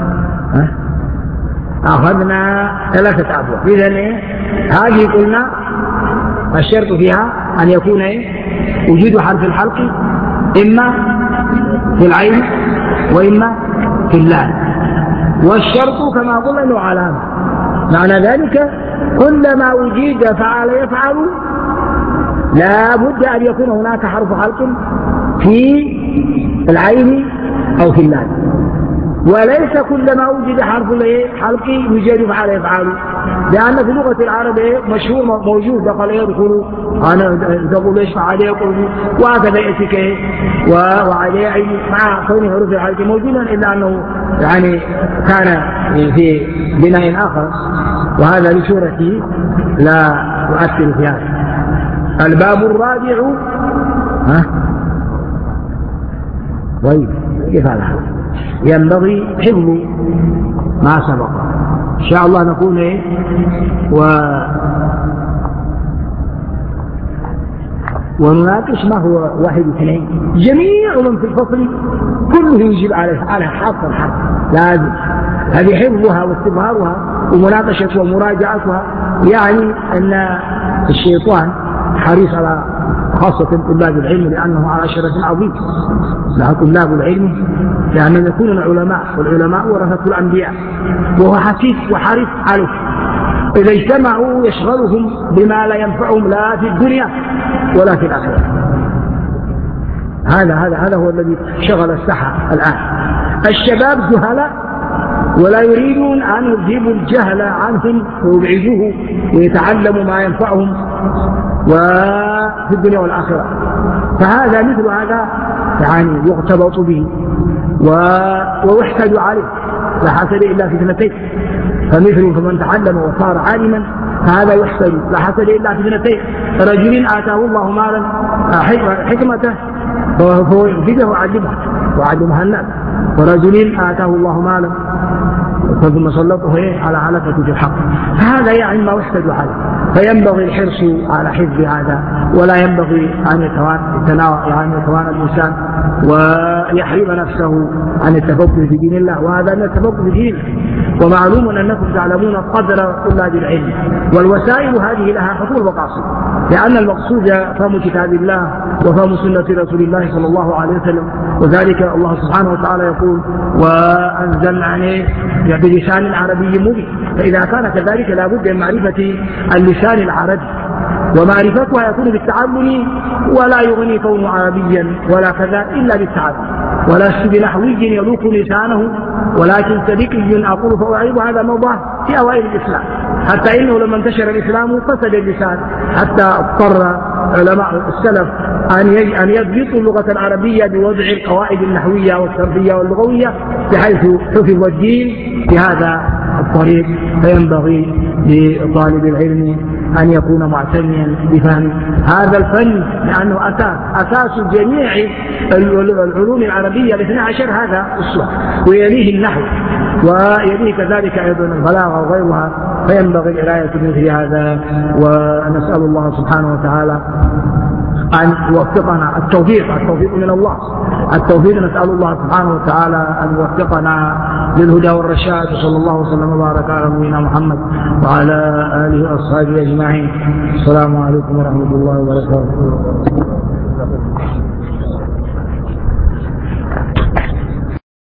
أخذنا ثلاثة أبواب. إذن إيه؟ هذه قلنا الشرط فيها أن يكون إيه؟ وجود حرف الحلق إما في العين وإما في اللام، والشرط كما قلنا أنه علامة، معنى ذلك كلما وجد فعل يفعل لا بد أن يكون هناك حرف حلق في العين أو في اللام، وليس كلما وجد حرف حلق يوجد فعل يفعل، لأن في لغة العرب مشهور موجود دخل يدخل، أنا تقول ايش فعل يقول، وهكذا يأتيك وعليه عين مع كون حروف الحلق موجودا، إلا أنه يعني كان في بناء آخر، وهذا لشورته لا يؤثر في هذا. الباب الرابع ها طيب كيف هذا؟ ينبغي حفظ ما سبق، إن شاء الله نكون إيه و... ونناقش ما هو واحد اثنين، جميع من في الفصل كله يجب على على حق الحق، لازم هذه حفظها واستظهارها ومناقشتها ومراجعتها. يعني أن الشيطان حريص على خاصة طلاب العلم لأنه على شرف عظيم، لها طلاب العلم لأنهم يكونون علماء، والعلماء ورثة الأنبياء، وهو حسيس وحريص عليه إذا اجتمعوا يشغلهم بما لا ينفعهم لا في الدنيا ولا في الآخرة. هذا هذا هذا هو الذي شغل الساحة الآن. الشباب جهلاء ولا يريدون أن يذهبوا الجهل عنهم ويبعدوه ويتعلموا ما ينفعهم وفي الدنيا والآخرة. فهذا مثل هذا يعني يغتبط به ويحتج عليه، لا حسد إلا في اثنتين. فمثل فمن تعلم وصار عالما فهذا يحسد، لا حسد إلا في اثنتين: رجل آتاه الله مالا حكمته فهو يفيده وعلمها وعلمها الناس، ورجل آتاه الله مالا ثم سلطه على علفة في الحق. فهذا يعني ما يحتج عليه. فينبغي الحرص على حفظ هذا، ولا ينبغي أن يتوانى يعني يتوانى الإنسان ويحرم نفسه عن التفقه في دين الله، وهذا من التفقه في دين الله. ومعلوم أنكم تعلمون قدر طلاب العلم، والوسائل هذه لها حصول مقاصد، لأن المقصود فهم كتاب الله وفهم سنة رسول الله صلى الله عليه وسلم. وذلك الله سبحانه وتعالى يقول: وأنزلنا عليه بلسان عربي مبين. فإذا كان كذلك لا بد من معرفة اللسان العربي، ومعرفتها يكون بالتعلم، ولا يغني كونه عربيا ولا كذا إلا بالتعلم. ولست بنحوي يلوك لسانه ولكن صديقي أقول فأعيب هذا موضع في أوائل الإسلام، حتى إنه لما انتشر الإسلام فسد اللسان، حتى اضطر علماء السلف أن يضبطوا اللغة العربية بوضع القواعد النحوية والصرفية واللغوية بحيث حفظ الدين بهذا الطريق. فينبغي لطالب العلم أن يكون معتنيا بفهم هذا الفن، لأنه أساس أساس جميع العلوم العربية الاثنى عشر هذا الصور، ويليه النحو، ويليه كذلك أيضا البلاغة وغيرها. فينبغي العناية بمثل هذا، ونسأل الله سبحانه وتعالى أن يوفقنا. التوفيق التوفيق من الله، التوفيق نسأل الله سبحانه وتعالى أن يوفقنا للهدى والرشاد. صلى الله وسلم وبارك على نبينا محمد وعلى آله وأصحابه أجمعين. السلام عليكم ورحمة الله وبركاته.